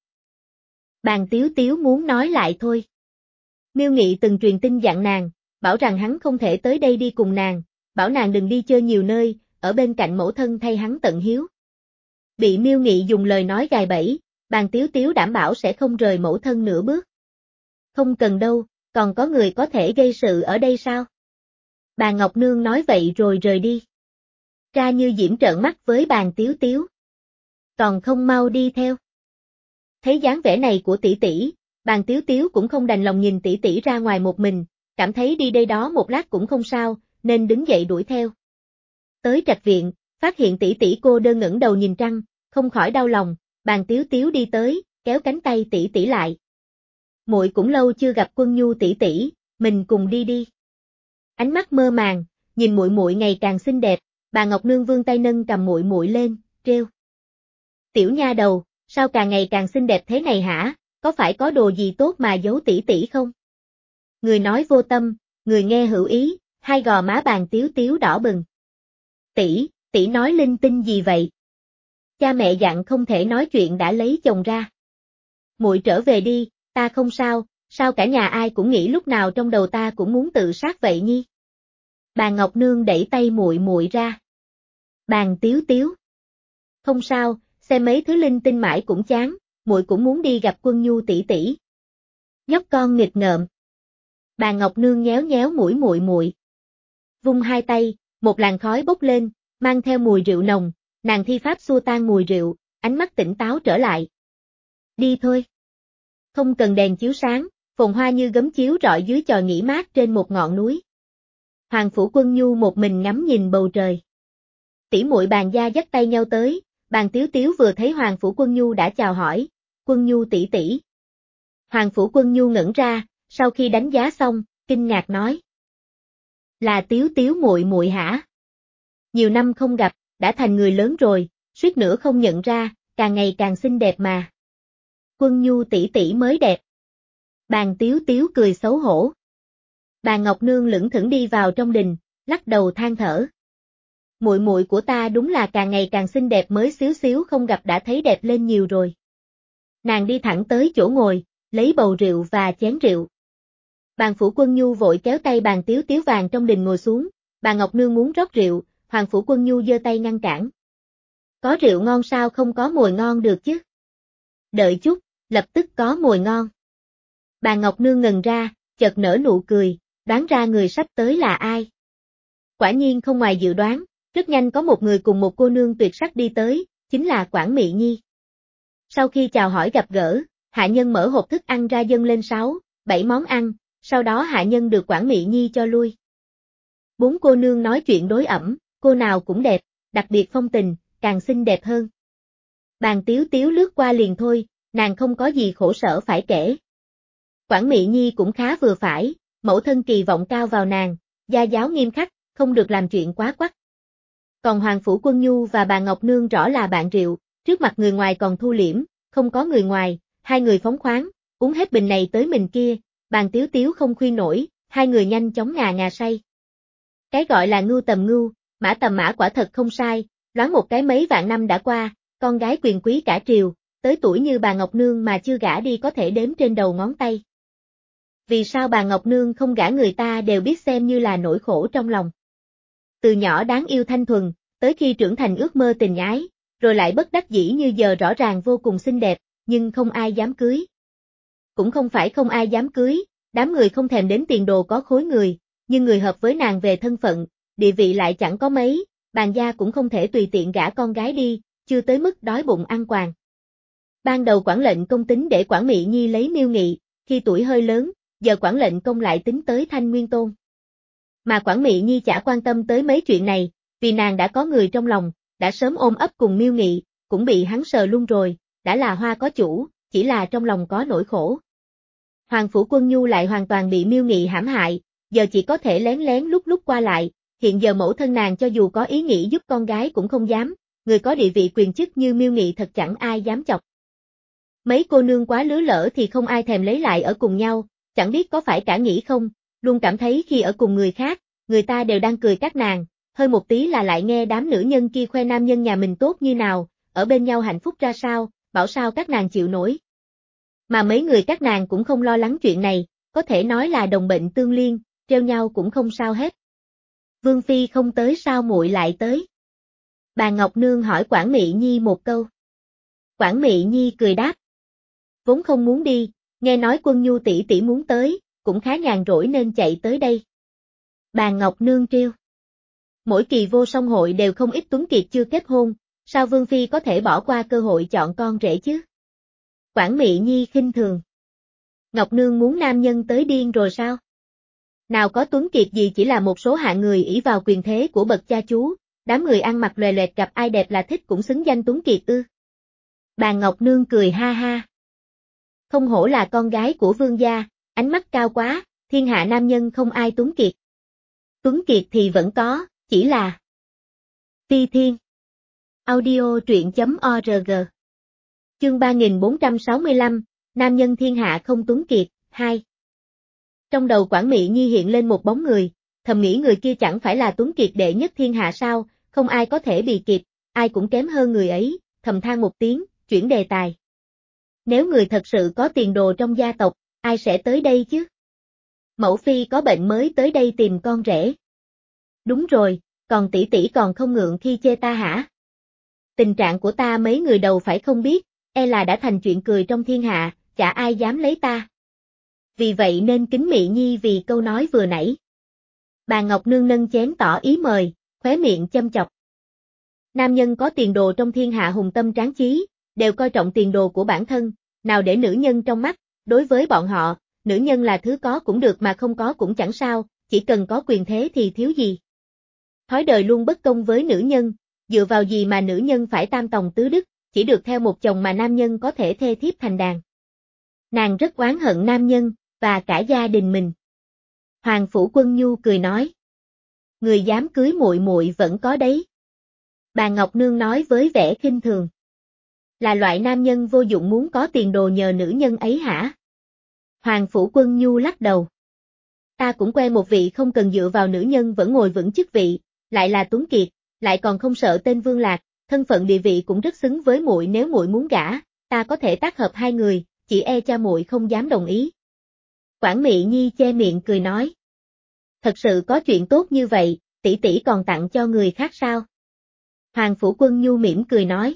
Bàn Tiếu Tiếu muốn nói lại thôi. Miêu Nghị từng truyền tin dặn nàng, bảo rằng hắn không thể tới đây đi cùng nàng, bảo nàng đừng đi chơi nhiều nơi, ở bên cạnh mẫu thân thay hắn tận hiếu. Bị Miêu Nghị dùng lời nói gài bẫy, Bàn Tiếu Tiếu đảm bảo sẽ không rời mẫu thân nửa bước. Không cần đâu, còn có người có thể gây sự ở đây sao? Bà Ngọc Nương nói vậy rồi rời đi. Tra Như Diễm trợn mắt với Bàn Tiếu Tiếu. Còn không mau đi theo. Thấy dáng vẻ này của tỷ tỷ, Bàn Tiếu Tiếu cũng không đành lòng nhìn tỷ tỷ ra ngoài một mình, cảm thấy đi đây đó một lát cũng không sao, nên đứng dậy đuổi theo. Tới trạch viện, phát hiện tỷ tỷ cô đơn ngẩng đầu nhìn trăng, không khỏi đau lòng, Bàn Tiếu Tiếu đi tới, kéo cánh tay tỷ tỷ lại. Muội cũng lâu chưa gặp Quân Nhu tỷ tỷ, mình cùng đi đi. Ánh mắt mơ màng, nhìn muội muội ngày càng xinh đẹp, bà Ngọc Nương vươn tay nâng cầm muội muội lên, trêu. Tiểu nha đầu, sao càng ngày càng xinh đẹp thế này hả, có phải có đồ gì tốt mà giấu tỷ tỷ không? Người nói vô tâm, người nghe hữu ý, hai gò má Bàn Tiếu Tiếu đỏ bừng. Tỷ, tỷ nói linh tinh gì vậy? Cha mẹ dặn không thể nói chuyện đã lấy chồng ra. Muội trở về đi, ta không sao, sao cả nhà ai cũng nghĩ lúc nào trong đầu ta cũng muốn tự sát vậy nhi? Bà Ngọc Nương đẩy tay muội muội ra. Bàn Tiếu Tiếu. Không sao, xem mấy thứ linh tinh mãi cũng chán, muội cũng muốn đi gặp Quân Nhu tỷ tỷ. Nhóc con nghịch ngợm. Bà Ngọc Nương nhéo nhéo mũi muội muội. Vung hai tay, một làn khói bốc lên, mang theo mùi rượu nồng, nàng thi pháp xua tan mùi rượu, ánh mắt tỉnh táo trở lại. Đi thôi. Không cần đèn chiếu sáng, phồn hoa như gấm chiếu rọi dưới chòi nghỉ mát trên một ngọn núi. Hoàng Phủ Quân Nhu một mình ngắm nhìn bầu trời. Tỷ muội Bàn Gia dắt tay nhau tới, Bàn Tiếu Tiếu vừa thấy Hoàng Phủ Quân Nhu đã chào hỏi, Quân Nhu tỷ tỷ. Hoàng Phủ Quân Nhu ngẩn ra, sau khi đánh giá xong, kinh ngạc nói. Là Tiếu Tiếu muội muội hả? Nhiều năm không gặp, đã thành người lớn rồi, suýt nữa không nhận ra, càng ngày càng xinh đẹp mà. Quân Nhu tỷ tỷ mới đẹp. Bàn Tiếu Tiếu cười xấu hổ. Bà Ngọc Nương lững thững đi vào trong đình, lắc đầu than thở. Muội muội của ta đúng là càng ngày càng xinh đẹp, mới xíu xíu không gặp đã thấy đẹp lên nhiều rồi. Nàng đi thẳng tới chỗ ngồi, lấy bầu rượu và chén rượu. Bàn Phủ Quân Nhu vội kéo tay Bàn Tiếu Tiếu vàng trong đình ngồi xuống, bà Ngọc Nương muốn rót rượu, Hoàng Phủ Quân Nhu giơ tay ngăn cản. Có rượu ngon sao không có mồi ngon được chứ? Đợi chút, lập tức có mồi ngon. Bà Ngọc Nương ngần ra, chợt nở nụ cười, đoán ra người sắp tới là ai. Quả nhiên không ngoài dự đoán, rất nhanh có một người cùng một cô nương tuyệt sắc đi tới, chính là Quản Mị Nhi. Sau khi chào hỏi gặp gỡ, hạ nhân mở hộp thức ăn ra dâng lên sáu, bảy món ăn, sau đó hạ nhân được Quản Mị Nhi cho lui. Bốn cô nương nói chuyện đối ẩm, cô nào cũng đẹp, đặc biệt phong tình, càng xinh đẹp hơn. Bàn Tiếu Tiếu lướt qua liền thôi, nàng không có gì khổ sở phải kể. Quản Mị Nhi cũng khá vừa phải, mẫu thân kỳ vọng cao vào nàng, gia giáo nghiêm khắc, không được làm chuyện quá quắc. Còn Hoàng Phủ Quân Nhu và bà Ngọc Nương rõ là bạn rượu, trước mặt người ngoài còn thu liễm, không có người ngoài, hai người phóng khoáng, uống hết bình này tới mình kia, Bàn Tiếu Tiếu không khuyên nổi, hai người nhanh chóng ngà ngà say. Cái gọi là ngưu tầm ngưu, mã tầm mã quả thật không sai, loáng một cái mấy vạn năm đã qua, con gái quyền quý cả triều, tới tuổi như bà Ngọc Nương mà chưa gả đi có thể đếm trên đầu ngón tay. Vì sao bà Ngọc Nương không gả người ta đều biết xem như là nỗi khổ trong lòng. Từ nhỏ đáng yêu thanh thuần, tới khi trưởng thành ước mơ tình ái, rồi lại bất đắc dĩ như giờ rõ ràng vô cùng xinh đẹp, nhưng không ai dám cưới. Cũng không phải không ai dám cưới, đám người không thèm đến tiền đồ có khối người, nhưng người hợp với nàng về thân phận, địa vị lại chẳng có mấy, Bàn Gia cũng không thể tùy tiện gả con gái đi, chưa tới mức đói bụng ăn quàng. Ban đầu quản lệnh công tính để Quản Mị Nhi lấy Miêu Nghị, khi tuổi hơi lớn, giờ quản lệnh công lại tính tới Thanh Nguyên Tôn. Mà Quản Mị Nhi chả quan tâm tới mấy chuyện này, vì nàng đã có người trong lòng, đã sớm ôm ấp cùng Miêu Nghị, cũng bị hắn sờ luôn rồi, đã là hoa có chủ, chỉ là trong lòng có nỗi khổ. Hoàng Phủ Quân Nhu lại hoàn toàn bị Miêu Nghị hãm hại, giờ chỉ có thể lén lén lúc lúc qua lại, hiện giờ mẫu thân nàng cho dù có ý nghĩ giúp con gái cũng không dám, người có địa vị quyền chức như Miêu Nghị thật chẳng ai dám chọc. Mấy cô nương quá lứa lỡ thì không ai thèm lấy lại ở cùng nhau, chẳng biết có phải cả nghĩ không, luôn cảm thấy khi ở cùng người khác, người ta đều đang cười các nàng, hơi một tí là lại nghe đám nữ nhân kia khoe nam nhân nhà mình tốt như nào, ở bên nhau hạnh phúc ra sao, bảo sao các nàng chịu nổi. Mà mấy người các nàng cũng không lo lắng chuyện này, có thể nói là đồng bệnh tương liên, treo nhau cũng không sao hết. Vương Phi không tới sao muội lại tới? Bà Ngọc Nương hỏi Quản Mị Nhi một câu. Quản Mị Nhi cười đáp. Vốn không muốn đi, nghe nói Quân Nhu tỷ tỷ muốn tới, cũng khá nhàn rỗi nên chạy tới đây. Bà Ngọc Nương trêu. Mỗi kỳ vô song hội đều không ít tuấn kiệt chưa kết hôn, sao Vương Phi có thể bỏ qua cơ hội chọn con rể chứ? Quản Mị Nhi khinh thường. Ngọc Nương muốn nam nhân tới điên rồi sao? Nào có tuấn kiệt gì, chỉ là một số hạng người ỷ vào quyền thế của bậc cha chú, đám người ăn mặc lòe loẹt gặp ai đẹp là thích cũng xứng danh tuấn kiệt ư. Bà Ngọc Nương cười ha ha. Không hổ là con gái của vương gia, ánh mắt cao quá, thiên hạ nam nhân không ai tuấn kiệt. Tuấn kiệt thì vẫn có, chỉ là Phi Thiên. Audio truyện chấm org. Chương ba nghìn bốn trăm sáu mươi lăm, nam nhân thiên hạ không tuấn kiệt, hai. Trong đầu Quản Mị Nhi hiện lên một bóng người, thầm nghĩ người kia chẳng phải là tuấn kiệt đệ nhất thiên hạ sao, không ai có thể bị kịp, ai cũng kém hơn người ấy, thầm than một tiếng, chuyển đề tài. Nếu người thật sự có tiền đồ trong gia tộc, ai sẽ tới đây chứ? Mẫu phi có bệnh mới tới đây tìm con rể. Đúng rồi, còn tỷ tỷ còn không ngượng khi chê ta hả? Tình trạng của ta mấy người đầu phải không biết, e là đã thành chuyện cười trong thiên hạ, chả ai dám lấy ta. Vì vậy nên kính Mị Nhi vì câu nói vừa nãy. Bà Ngọc Nương nâng chén tỏ ý mời, khóe miệng châm chọc. Nam nhân có tiền đồ trong thiên hạ hùng tâm tráng chí, đều coi trọng tiền đồ của bản thân, nào để nữ nhân trong mắt, đối với bọn họ, nữ nhân là thứ có cũng được mà không có cũng chẳng sao, chỉ cần có quyền thế thì thiếu gì. Thói đời luôn bất công với nữ nhân, dựa vào gì mà nữ nhân phải tam tòng tứ đức, chỉ được theo một chồng mà nam nhân có thể thê thiếp thành đàn. Nàng rất oán hận nam nhân, và cả gia đình mình. Hoàng Phủ Quân Nhu cười nói. Người dám cưới muội muội vẫn có đấy. Bà Ngọc Nương nói với vẻ khinh thường. Là loại nam nhân vô dụng muốn có tiền đồ nhờ nữ nhân ấy hả? Hoàng Phủ Quân Nhu lắc đầu. Ta cũng quen một vị không cần dựa vào nữ nhân vẫn ngồi vững chức vị, lại là tuấn kiệt, lại còn không sợ tên Vương Lạc, thân phận địa vị cũng rất xứng với muội, nếu muội muốn gả, ta có thể tác hợp hai người, chỉ e cha muội không dám đồng ý. Quản Mị Nhi che miệng cười nói. Thật sự có chuyện tốt như vậy, tỷ tỷ còn tặng cho người khác sao? Hoàng Phủ Quân Nhu mỉm cười nói.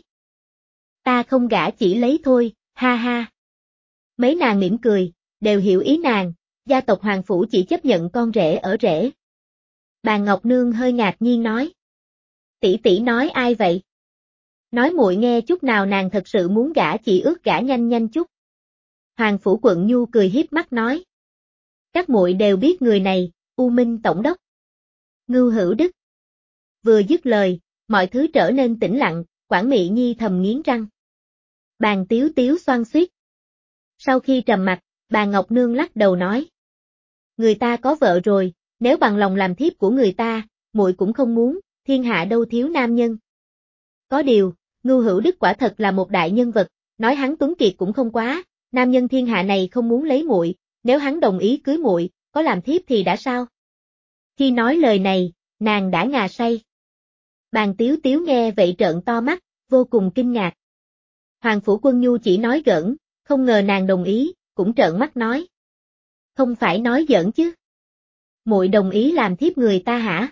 Ta không gả chỉ lấy thôi, ha ha. Mấy nàng mỉm cười, đều hiểu ý nàng, gia tộc Hoàng Phủ chỉ chấp nhận con rể ở rể. Bà Ngọc Nương hơi ngạc nhiên nói. Tỷ tỷ nói ai vậy? Nói muội nghe chút nào, nàng thật sự muốn gả chị ước gả nhanh nhanh chút. Hoàng Phủ Quận Nhu cười hiếp mắt nói. Các muội đều biết người này, U Minh Tổng đốc. Ngưu Hữu Đức. Vừa dứt lời, mọi thứ trở nên tĩnh lặng, Quản Mị Nhi thầm nghiến răng. Bàn Tiếu Tiếu xoan xuýt. Sau khi trầm mặc, bà Ngọc Nương lắc đầu nói. Người ta có vợ rồi, nếu bằng lòng làm thiếp của người ta, muội cũng không muốn, thiên hạ đâu thiếu nam nhân. Có điều, Ngưu Hữu Đức quả thật là một đại nhân vật, nói hắn tuấn kiệt cũng không quá, nam nhân thiên hạ này không muốn lấy muội, nếu hắn đồng ý cưới muội, có làm thiếp thì đã sao? Khi nói lời này, nàng đã ngà say. Bàn Tiếu Tiếu nghe vậy trợn to mắt, vô cùng kinh ngạc. Hoàng Phủ Quân Nhu chỉ nói giỡn, không ngờ nàng đồng ý, cũng trợn mắt nói. Không phải nói giỡn chứ? Muội đồng ý làm thiếp người ta hả?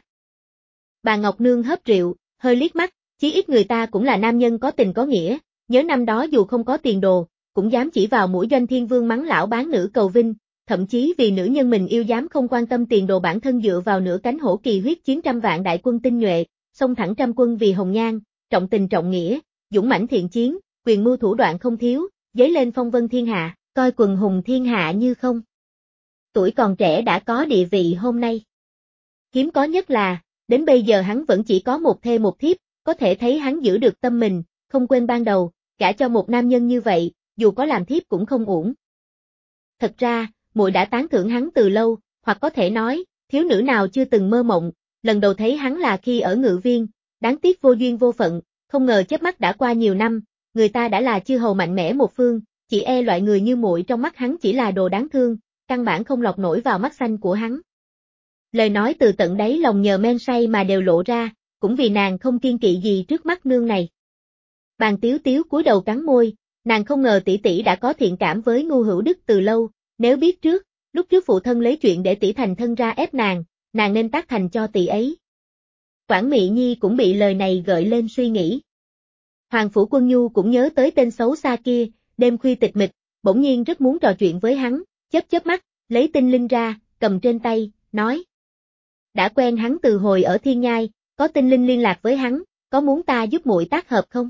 Bà Ngọc Nương hớp rượu, hơi liếc mắt, chí ít người ta cũng là nam nhân có tình có nghĩa, nhớ năm đó dù không có tiền đồ, cũng dám chỉ vào mũi Doanh Thiên Vương mắng lão bán nữ cầu vinh, thậm chí vì nữ nhân mình yêu dám không quan tâm tiền đồ bản thân dựa vào nửa cánh hổ kỳ huyết chiến trăm vạn đại quân tinh nhuệ, xông thẳng trăm quân vì hồng nhan, trọng tình trọng nghĩa, dũng mãnh thiện chiến, quyền mưu thủ đoạn không thiếu, dấy lên phong vân thiên hạ, coi quần hùng thiên hạ như không. Tuổi còn trẻ đã có địa vị hôm nay. Hiếm có nhất là, đến bây giờ hắn vẫn chỉ có một thê một thiếp, có thể thấy hắn giữ được tâm mình, không quên ban đầu, gả cho một nam nhân như vậy, dù có làm thiếp cũng không uổng. Thật ra, muội đã tán thưởng hắn từ lâu, hoặc có thể nói, thiếu nữ nào chưa từng mơ mộng, lần đầu thấy hắn là khi ở Ngự Viên, đáng tiếc vô duyên vô phận, không ngờ chớp mắt đã qua nhiều năm, người ta đã là chư hầu mạnh mẽ một phương, chỉ e loại người như muội trong mắt hắn chỉ là đồ đáng thương, căn bản không lọt nổi vào mắt xanh của hắn. Lời nói từ tận đáy lòng nhờ men say mà đều lộ ra, cũng vì nàng không kiên kỵ gì trước mắt nương này. Bàn Tiếu Tiếu cúi đầu cắn môi, nàng không ngờ tỷ tỷ đã có thiện cảm với Ngưu Hữu Đức từ lâu, nếu biết trước, lúc trước phụ thân lấy chuyện để tỷ thành thân ra ép nàng, nàng nên tác thành cho tỷ ấy. Quản Mị Nhi cũng bị lời này gợi lên suy nghĩ. Hoàng Phủ Quân Nhu cũng nhớ tới tên xấu xa kia, đêm khuya tịch mịch, bỗng nhiên rất muốn trò chuyện với hắn, chớp chớp mắt, lấy tinh linh ra, cầm trên tay, nói. Đã quen hắn từ hồi ở Thiên Nhai, có tinh linh liên lạc với hắn, có muốn ta giúp muội tác hợp không?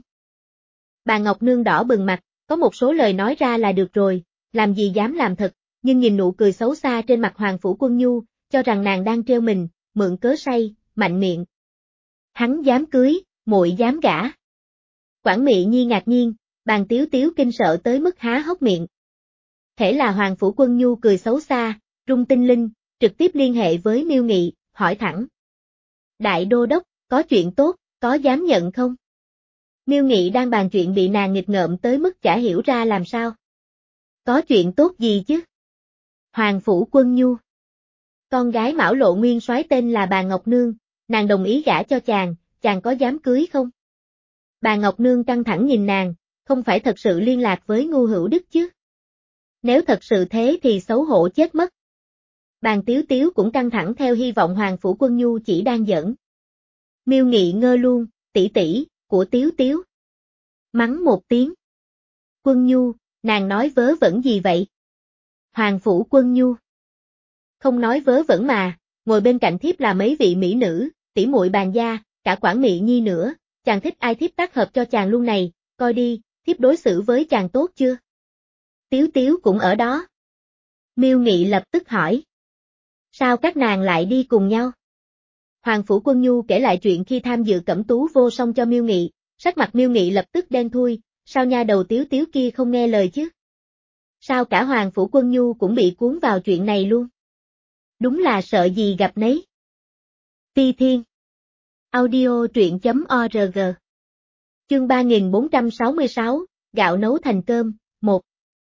Bà Ngọc Nương đỏ bừng mặt, có một số lời nói ra là được rồi, làm gì dám làm thật, nhưng nhìn nụ cười xấu xa trên mặt Hoàng Phủ Quân Nhu, cho rằng nàng đang trêu mình, mượn cớ say, mạnh miệng. Hắn dám cưới, muội dám gả. Quản Mị Nhi ngạc nhiên, Bàn Tiếu Tiếu kinh sợ tới mức há hốc miệng. Thể là Hoàng Phủ Quân Nhu cười xấu xa, rung tinh linh, trực tiếp liên hệ với Miêu Nghị, hỏi thẳng. Đại Đô Đốc, có chuyện tốt, có dám nhận không? Miêu Nghị đang bàn chuyện bị nàng nghịch ngợm tới mức chả hiểu ra làm sao. Có chuyện tốt gì chứ? Hoàng Phủ Quân Nhu. Con gái Mão Lộ Nguyên soái tên là bà Ngọc Nương, nàng đồng ý gả cho chàng, chàng có dám cưới không? Bà Ngọc Nương căng thẳng nhìn nàng, không phải thật sự liên lạc với Ngưu Hữu Đức chứ? Nếu thật sự thế thì xấu hổ chết mất. Bàn Tiếu Tiếu cũng căng thẳng theo hy vọng Hoàng Phủ Quân Nhu chỉ đang giỡn. Miêu Nghị ngơ luôn, tỷ tỷ của Tiếu Tiếu. Mắng một tiếng. Quân Nhu, nàng nói vớ vẩn gì vậy? Hoàng Phủ Quân Nhu. Không nói vớ vẩn mà, ngồi bên cạnh thiếp là mấy vị mỹ nữ, tỷ muội bàn gia, cả Quản Mị Nhi nữa, chàng thích ai thiếp tác hợp cho chàng luôn này, coi đi, thiếp đối xử với chàng tốt chưa? Tiếu Tiếu cũng ở đó. Miêu Nghị lập tức hỏi. Sao các nàng lại đi cùng nhau? Hoàng Phủ Quân Nhu kể lại chuyện khi tham dự cẩm tú vô song cho Miêu Nghị, sắc mặt Miêu Nghị lập tức đen thui, sao nha đầu Tiếu Tiếu kia không nghe lời chứ? Sao cả Hoàng Phủ Quân Nhu cũng bị cuốn vào chuyện này luôn? Đúng là sợ gì gặp nấy. Ti Thiên. Audio truyện chấm org. Chương ba nghìn bốn trăm sáu mươi sáu, gạo nấu thành cơm, một.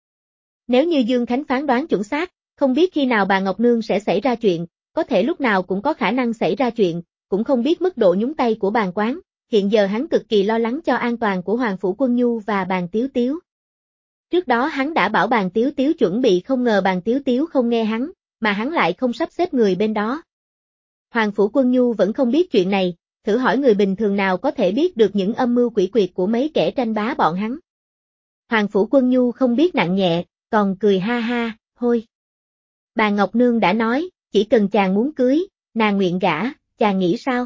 Nếu như Dương Khánh phán đoán chuẩn xác, không biết khi nào bà Ngọc Nương sẽ xảy ra chuyện, có thể lúc nào cũng có khả năng xảy ra chuyện, cũng không biết mức độ nhúng tay của bàn quán, hiện giờ hắn cực kỳ lo lắng cho an toàn của Hoàng Phủ Quân Nhu và bàn Tiếu Tiếu. Trước đó hắn đã bảo bàn Tiếu Tiếu chuẩn bị, không ngờ bàn Tiếu Tiếu không nghe hắn, mà hắn lại không sắp xếp người bên đó. Hoàng Phủ Quân Nhu vẫn không biết chuyện này, thử hỏi người bình thường nào có thể biết được những âm mưu quỷ quyệt của mấy kẻ tranh bá bọn hắn. Hoàng Phủ Quân Nhu không biết nặng nhẹ, còn cười ha ha, thôi. Bà Ngọc Nương đã nói, chỉ cần chàng muốn cưới, nàng nguyện gả, chàng nghĩ sao?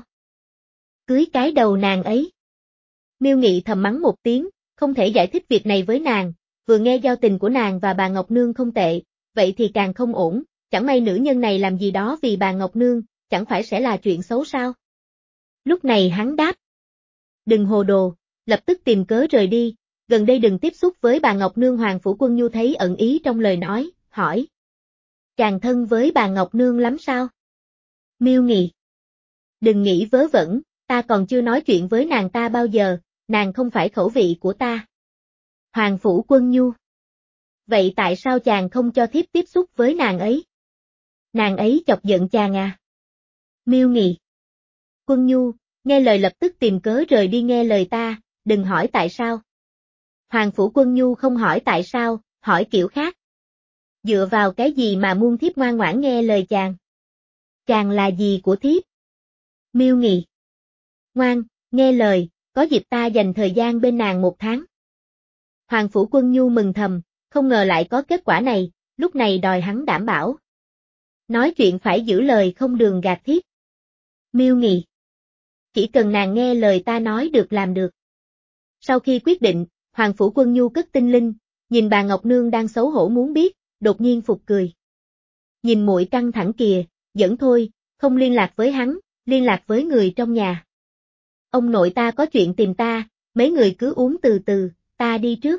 Cưới cái đầu nàng ấy. Miêu Nghị thầm mắng một tiếng, không thể giải thích việc này với nàng, vừa nghe giao tình của nàng và bà Ngọc Nương không tệ, vậy thì càng không ổn, chẳng may nữ nhân này làm gì đó vì bà Ngọc Nương, chẳng phải sẽ là chuyện xấu sao? Lúc này hắn đáp. Đừng hồ đồ, lập tức tìm cớ rời đi, gần đây đừng tiếp xúc với bà Ngọc Nương. Hoàng Phủ Quân Nhu thấy ẩn ý trong lời nói, hỏi. Chàng thân với bà Ngọc Nương lắm sao? Miêu Nghị. Đừng nghĩ vớ vẩn, ta còn chưa nói chuyện với nàng ta bao giờ, nàng không phải khẩu vị của ta. Hoàng Phủ Quân Nhu. Vậy tại sao chàng không cho thiếp tiếp xúc với nàng ấy? Nàng ấy chọc giận chàng à? Miêu Nghị. Quân Nhu, nghe lời lập tức tìm cớ rời đi, nghe lời ta, đừng hỏi tại sao. Hoàng Phủ Quân Nhu không hỏi tại sao, hỏi kiểu khác. Dựa vào cái gì mà muôn thiếp ngoan ngoãn nghe lời chàng? Chàng là gì của thiếp? Miêu Nghị. Ngoan, nghe lời, có dịp ta dành thời gian bên nàng một tháng. Hoàng Phủ Quân Nhu mừng thầm, không ngờ lại có kết quả này, lúc này đòi hắn đảm bảo. Nói chuyện phải giữ lời, không đường gạt thiếp. Miêu Nghị. Chỉ cần nàng nghe lời ta nói được làm được. Sau khi quyết định, Hoàng Phủ Quân Nhu cất tinh linh, nhìn bà Ngọc Nương đang xấu hổ muốn biết, đột nhiên phụt cười. Nhìn muội căng thẳng kìa, dẫn thôi, không liên lạc với hắn, liên lạc với người trong nhà. Ông nội ta có chuyện tìm ta, mấy người cứ uống từ từ, ta đi trước.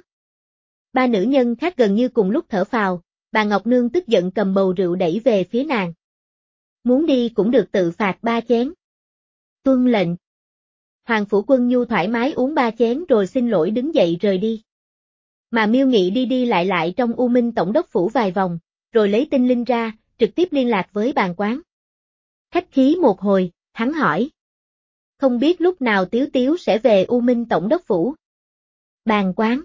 Ba nữ nhân khác gần như cùng lúc thở phào, bà Ngọc Nương tức giận cầm bầu rượu đẩy về phía nàng. Muốn đi cũng được tự phạt ba chén. Tuân lệnh. Hoàng Phủ Quân Nhu thoải mái uống ba chén rồi xin lỗi đứng dậy rời đi. Mà Miêu Nghị đi đi lại lại trong U Minh Tổng đốc phủ vài vòng, rồi lấy tinh linh ra, trực tiếp liên lạc với bàn quán. Khách khí một hồi, hắn hỏi. Không biết lúc nào Tiếu Tiếu sẽ về U Minh Tổng đốc phủ? Bàn quán.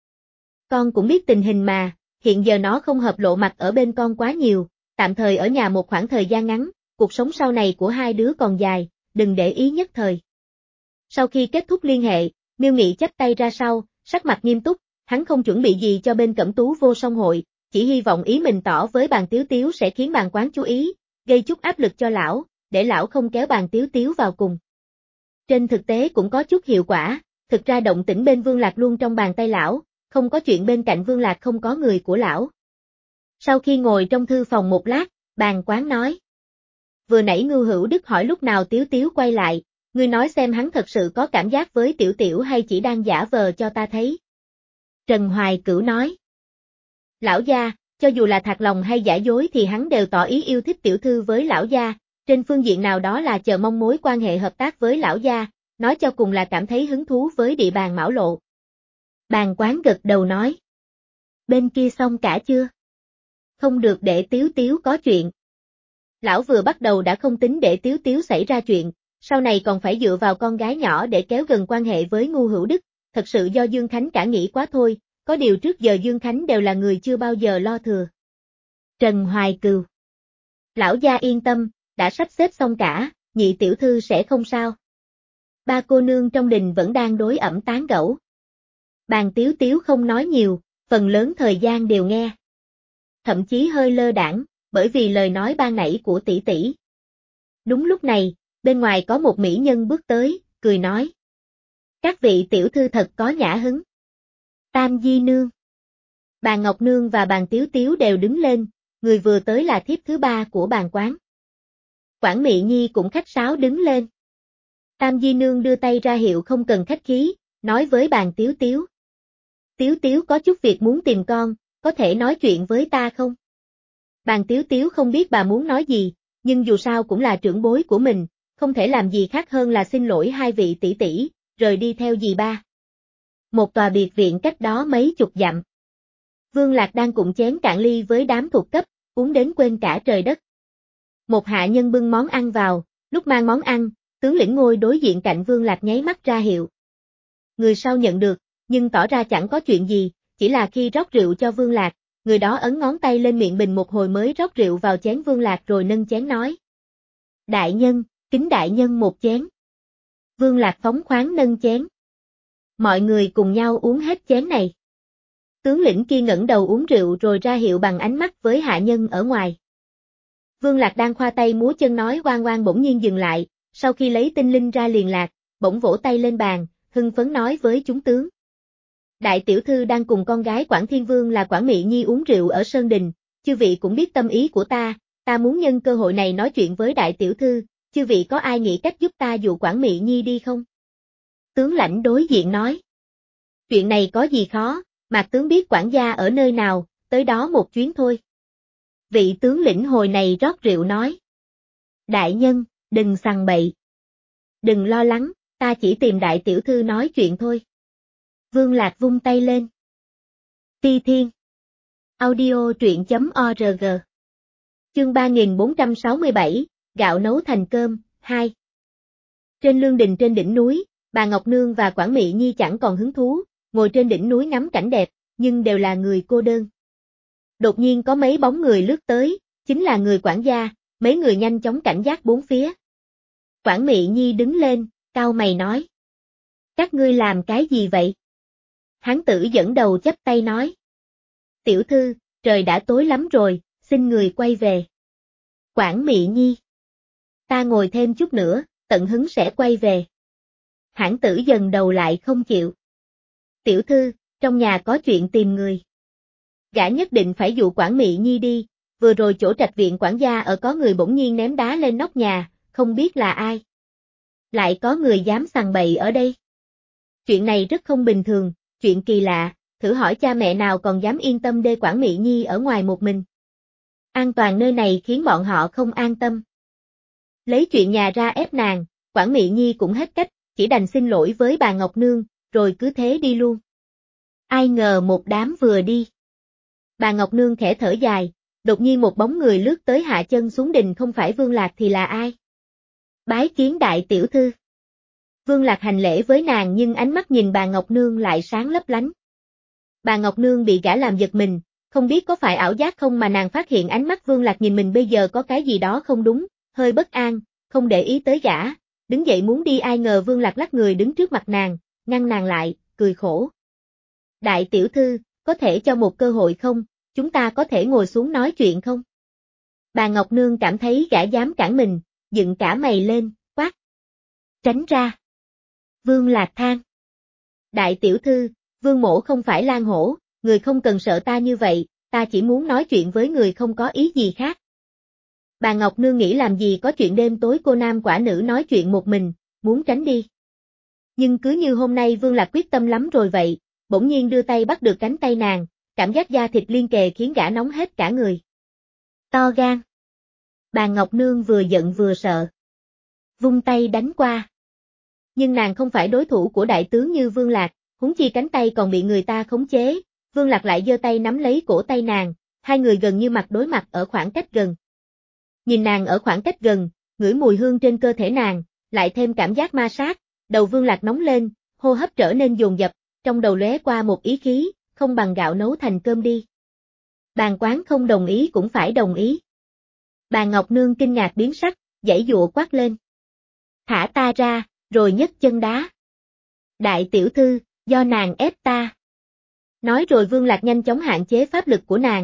Con cũng biết tình hình mà, hiện giờ nó không hợp lộ mặt ở bên con quá nhiều, tạm thời ở nhà một khoảng thời gian ngắn, cuộc sống sau này của hai đứa còn dài, đừng để ý nhất thời. Sau khi kết thúc liên hệ, Miêu Nghị chắp tay ra sau, sắc mặt nghiêm túc, hắn không chuẩn bị gì cho bên cẩm tú vô song hội, chỉ hy vọng ý mình tỏ với bàn Tiếu Tiếu sẽ khiến bàn quán chú ý, gây chút áp lực cho lão, để lão không kéo bàn Tiếu Tiếu vào cùng. Trên thực tế cũng có chút hiệu quả, thực ra động tĩnh bên Vương Lạc luôn trong bàn tay lão, không có chuyện bên cạnh Vương Lạc không có người của lão. Sau khi ngồi trong thư phòng một lát, bàn quán nói. Vừa nãy Ngưu Hữu Đức hỏi lúc nào Tiếu Tiếu quay lại, ngươi nói xem hắn thật sự có cảm giác với Tiểu Tiểu hay chỉ đang giả vờ cho ta thấy. Trần Hoài Cửu nói. Lão gia, cho dù là thật lòng hay giả dối thì hắn đều tỏ ý yêu thích tiểu thư với lão gia, trên phương diện nào đó là chờ mong mối quan hệ hợp tác với lão gia, nói cho cùng là cảm thấy hứng thú với địa bàn Mão Lộ. Bàn quán gật đầu nói. Bên kia xong cả chưa? Không được để Tiếu Tiếu có chuyện. Lão vừa bắt đầu đã không tính để Tiếu Tiếu xảy ra chuyện, sau này còn phải dựa vào con gái nhỏ để kéo gần quan hệ với Ngưu Hữu Đức, thật sự do Dương Khánh cả nghĩ quá thôi, có điều trước giờ Dương Khánh đều là người chưa bao giờ lo thừa. Trần Hoài Cừu. Lão gia yên tâm, đã sắp xếp xong cả, nhị tiểu thư sẽ không sao. Ba cô nương trong đình vẫn đang đối ẩm tán gẫu. Bàn Tiếu Tiếu không nói nhiều, phần lớn thời gian đều nghe. thậm chí hơi lơ đãng, bởi vì lời nói ban nãy của tỷ tỷ. Đúng lúc này, bên ngoài có một mỹ nhân bước tới, cười nói. Các vị tiểu thư thật có nhã hứng. Tam Di Nương. Bàn Ngọc Nương và bàn Tiếu Tiếu đều đứng lên, người vừa tới là thiếp thứ ba của bàn quán. Quản Mị Nhi cũng khách sáo đứng lên. Tam Di Nương đưa tay ra hiệu không cần khách khí, nói với bàn Tiếu Tiếu. Tiếu Tiếu có chút việc muốn tìm con, có thể nói chuyện với ta không? Bàn Tiếu Tiếu không biết bà muốn nói gì, nhưng dù sao cũng là trưởng bối của mình, không thể làm gì khác hơn là xin lỗi hai vị tỷ tỷ, rời đi theo dì ba. Một tòa biệt viện cách đó mấy chục dặm. Vương Lạc đang cùng chén cạn ly với đám thuộc cấp, uống đến quên cả trời đất. Một hạ nhân bưng món ăn vào, lúc mang món ăn, tướng lĩnh ngồi đối diện cạnh Vương Lạc nháy mắt ra hiệu. Người sau nhận được, nhưng tỏ ra chẳng có chuyện gì, chỉ là khi rót rượu cho Vương Lạc, người đó ấn ngón tay lên miệng bình một hồi mới rót rượu vào chén Vương Lạc rồi nâng chén nói. Đại nhân, kính đại nhân một chén. Vương Lạc phóng khoáng nâng chén. Mọi người cùng nhau uống hết chén này. Tướng lĩnh kia ngẩng đầu uống rượu rồi ra hiệu bằng ánh mắt với hạ nhân ở ngoài. Vương Lạc đang khoa tay múa chân nói oang oang bỗng nhiên dừng lại, sau khi lấy tinh linh ra liền lạc, bỗng vỗ tay lên bàn, hưng phấn nói với chúng tướng. Đại tiểu thư đang cùng con gái Quản Thiên Vương là Quản Mị Nhi uống rượu ở Sơn Đình, chư vị cũng biết tâm ý của ta, ta muốn nhân cơ hội này nói chuyện với đại tiểu thư, chư vị có ai nghĩ cách giúp ta dụ Quản Mị Nhi đi không? Tướng lãnh đối diện nói. Chuyện này có gì khó, Mạc tướng biết quản gia ở nơi nào, tới đó một chuyến thôi. Vị tướng lĩnh hồi này rót rượu nói. Đại nhân, đừng sằng bậy. Đừng lo lắng, ta chỉ tìm đại tiểu thư nói chuyện thôi. Vương Lạc vung tay lên. Ti Thiên. Audio truyện.org. Chương ba nghìn bốn trăm sáu mươi bảy, gạo nấu thành cơm, hai. Trên lương đình trên đỉnh núi, bà Ngọc Nương và Quản Mị Nhi chẳng còn hứng thú, ngồi trên đỉnh núi ngắm cảnh đẹp, nhưng đều là người cô đơn. Đột nhiên có mấy bóng người lướt tới, chính là người quản gia, mấy người nhanh chóng cảnh giác bốn phía. Quản Mị Nhi đứng lên, cau mày nói. Các ngươi làm cái gì vậy? Hán tử dẫn đầu chắp tay nói. Tiểu thư, trời đã tối lắm rồi, xin người quay về. Quản Mị Nhi. Ta ngồi thêm chút nữa, tận hứng sẽ quay về. Hán tử dần đầu lại không chịu. Tiểu thư, trong nhà có chuyện tìm người. Gã nhất định phải dụ Quản Mị Nhi đi, vừa rồi chỗ trạch viện quản gia ở có người bỗng nhiên ném đá lên nóc nhà, không biết là ai. Lại có người dám sằng bậy ở đây. Chuyện này rất không bình thường, chuyện kỳ lạ, thử hỏi cha mẹ nào còn dám yên tâm để Quản Mị Nhi ở ngoài một mình. An toàn nơi này khiến bọn họ không an tâm. Lấy chuyện nhà ra ép nàng, Quản Mị Nhi cũng hết cách, chỉ đành xin lỗi với bà Ngọc Nương, rồi cứ thế đi luôn. Ai ngờ một đám vừa đi. Bà Ngọc Nương khẽ thở dài, đột nhiên một bóng người lướt tới hạ chân xuống đình không phải Vương Lạc thì là ai? Bái kiến đại tiểu thư. Vương Lạc hành lễ với nàng nhưng ánh mắt nhìn bà Ngọc Nương lại sáng lấp lánh. Bà Ngọc Nương bị gã làm giật mình, không biết có phải ảo giác không mà nàng phát hiện ánh mắt Vương Lạc nhìn mình bây giờ có cái gì đó không đúng, hơi bất an, không để ý tới gã, đứng dậy muốn đi ai ngờ Vương Lạc lắc người đứng trước mặt nàng, ngăn nàng lại, cười khổ. Đại tiểu thư, có thể cho một cơ hội không, chúng ta có thể ngồi xuống nói chuyện không? Bà Ngọc Nương cảm thấy gã dám cản mình, dựng cả mày lên, quát. Tránh ra. Vương Lạc than. Đại tiểu thư, Vương mỗ không phải lang hổ, người không cần sợ ta như vậy, ta chỉ muốn nói chuyện với người không có ý gì khác. Bà Ngọc Nương nghĩ làm gì có chuyện đêm tối cô nam quả nữ nói chuyện một mình, muốn tránh đi. Nhưng cứ như hôm nay Vương Lạc quyết tâm lắm rồi vậy, bỗng nhiên đưa tay bắt được cánh tay nàng, cảm giác da thịt liên kề khiến gã nóng hết cả người. To gan. Bà Ngọc Nương vừa giận vừa sợ. Vung tay đánh qua. Nhưng nàng không phải đối thủ của đại tướng như Vương Lạc, huống chi cánh tay còn bị người ta khống chế, Vương Lạc lại giơ tay nắm lấy cổ tay nàng, hai người gần như mặt đối mặt ở khoảng cách gần. Nhìn nàng ở khoảng cách gần, ngửi mùi hương trên cơ thể nàng, lại thêm cảm giác ma sát, đầu Vương Lạc nóng lên, hô hấp trở nên dồn dập, trong đầu lóe qua một ý khí, không bằng gạo nấu thành cơm đi. Bàn quán không đồng ý cũng phải đồng ý. Bà Ngọc Nương kinh ngạc biến sắc, giãy giụa quát lên. Thả ta ra, rồi nhấc chân đá. Đại tiểu thư, do nàng ép ta. Nói rồi Vương Lạc nhanh chóng hạn chế pháp lực của nàng,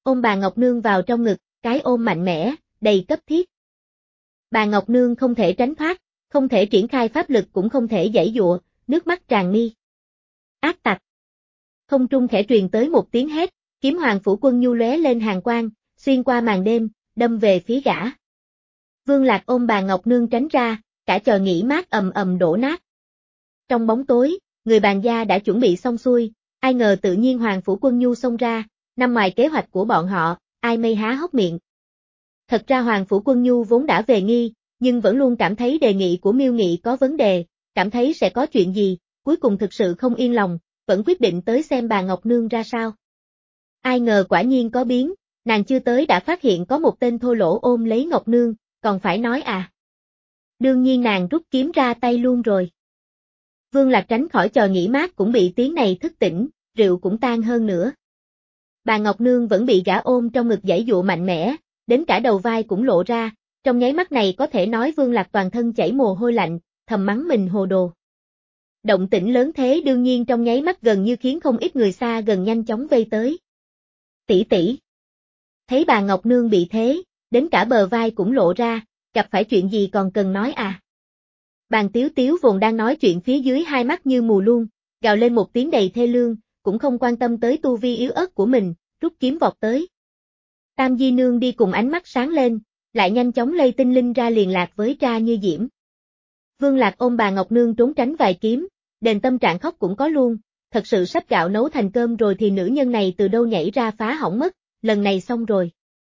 ôm bà Ngọc Nương vào trong ngực, cái ôm mạnh mẽ, đầy cấp thiết. Bà Ngọc Nương không thể tránh thoát, không thể triển khai pháp lực cũng không thể giãy giụa, nước mắt tràn mi. Ác tặc. Không trung khẽ truyền tới một tiếng hét, kiếm Hoàng Phủ Quân Nhu lóe lên hàn quang, xuyên qua màn đêm, đâm về phía gã. Vương Lạc ôm bà Ngọc Nương tránh ra, cả trò nghỉ mát ầm ầm đổ nát. Trong bóng tối, người bàn gia đã chuẩn bị xong xuôi, ai ngờ tự nhiên Hoàng Phủ Quân Nhu xông ra, nằm ngoài kế hoạch của bọn họ, ai mây há hốc miệng. Thật ra Hoàng Phủ Quân Nhu vốn đã về nghi, nhưng vẫn luôn cảm thấy đề nghị của Miêu Nghị có vấn đề, cảm thấy sẽ có chuyện gì, cuối cùng thực sự không yên lòng, vẫn quyết định tới xem bà Ngọc Nương ra sao. Ai ngờ quả nhiên có biến, nàng chưa tới đã phát hiện có một tên thô lỗ ôm lấy Ngọc Nương, còn phải nói à. Đương nhiên nàng rút kiếm ra tay luôn rồi. Vương Lạc tránh khỏi trò nghỉ mát cũng bị tiếng này thức tỉnh, rượu cũng tan hơn nữa. Bà Ngọc Nương vẫn bị gã ôm trong ngực giãy dụa mạnh mẽ, đến cả đầu vai cũng lộ ra, trong nháy mắt này có thể nói Vương Lạc toàn thân chảy mồ hôi lạnh, thầm mắng mình hồ đồ. Động tĩnh lớn thế đương nhiên trong nháy mắt gần như khiến không ít người xa gần nhanh chóng vây tới. Tỷ tỷ. Thấy bà Ngọc Nương bị thế, đến cả bờ vai cũng lộ ra, gặp phải chuyện gì còn cần nói à. Bàn Tiếu Tiếu vốn đang nói chuyện phía dưới hai mắt như mù luôn, gào lên một tiếng đầy thê lương, cũng không quan tâm tới tu vi yếu ớt của mình, rút kiếm vọt tới. Tam Di Nương đi cùng ánh mắt sáng lên, lại nhanh chóng lây tinh linh ra liền lạc với Tra Như Diễm. Vương Lạc ôm bà Ngọc Nương trốn tránh vài kiếm, đền tâm trạng khóc cũng có luôn, thật sự sắp gạo nấu thành cơm rồi thì nữ nhân này từ đâu nhảy ra phá hỏng mất, lần này xong rồi.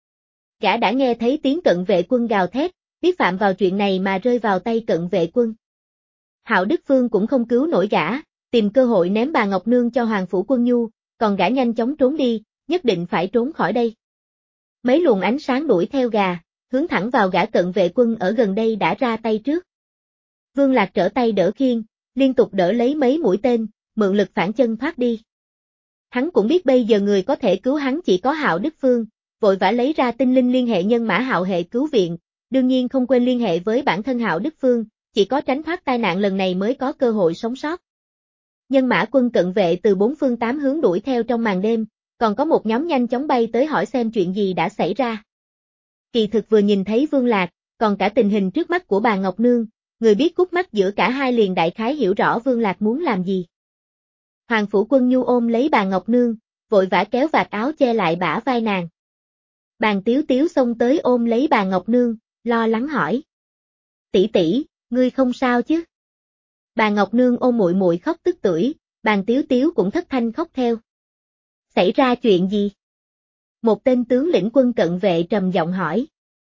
Gã đã nghe thấy tiếng Cận Vệ Quân gào thét, biết phạm vào chuyện này mà rơi vào tay Cận Vệ Quân. Hạo Đức Phương cũng không cứu nổi gã, tìm cơ hội ném bà Ngọc Nương cho Hoàng Phủ Quân Nhu, còn gã nhanh chóng trốn đi, nhất định phải trốn khỏi đây. Mấy luồng ánh sáng đuổi theo gà, hướng thẳng vào gã Cận Vệ Quân ở gần đây đã ra tay trước. Vương Lạc trở tay đỡ khiên, liên tục đỡ lấy mấy mũi tên, mượn lực phản chân thoát đi. Hắn cũng biết bây giờ người có thể cứu hắn chỉ có Hạo Đức Phương, vội vã lấy ra tinh linh liên hệ nhân mã Hạo hệ cứu viện, đương nhiên không quên liên hệ với bản thân Hạo Đức Phương, chỉ có tránh thoát tai nạn lần này mới có cơ hội sống sót. Nhân mã quân cận vệ từ bốn phương tám hướng đuổi theo trong màn đêm, còn có một nhóm nhanh chóng bay tới hỏi xem chuyện gì đã xảy ra. Kỳ thực vừa nhìn thấy Vương Lạc, còn cả tình hình trước mắt của bà Ngọc Nương, người biết khúc mắc giữa cả hai liền đại khái hiểu rõ Vương Lạc muốn làm gì. Hoàng Phủ Quân Nhu ôm lấy bà Ngọc Nương, vội vã kéo vạt áo che lại bả vai nàng. Bàn Tiếu Tiếu xông tới ôm lấy bà Ngọc Nương, lo lắng hỏi. Tỷ tỷ, ngươi không sao chứ? Bà Ngọc Nương ôm muội muội khóc tức tưởi, Bàn Tiếu Tiếu cũng thất thanh khóc theo. Xảy ra chuyện gì? Một tên tướng lĩnh quân cận vệ trầm giọng hỏi.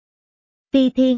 Phi Thiên.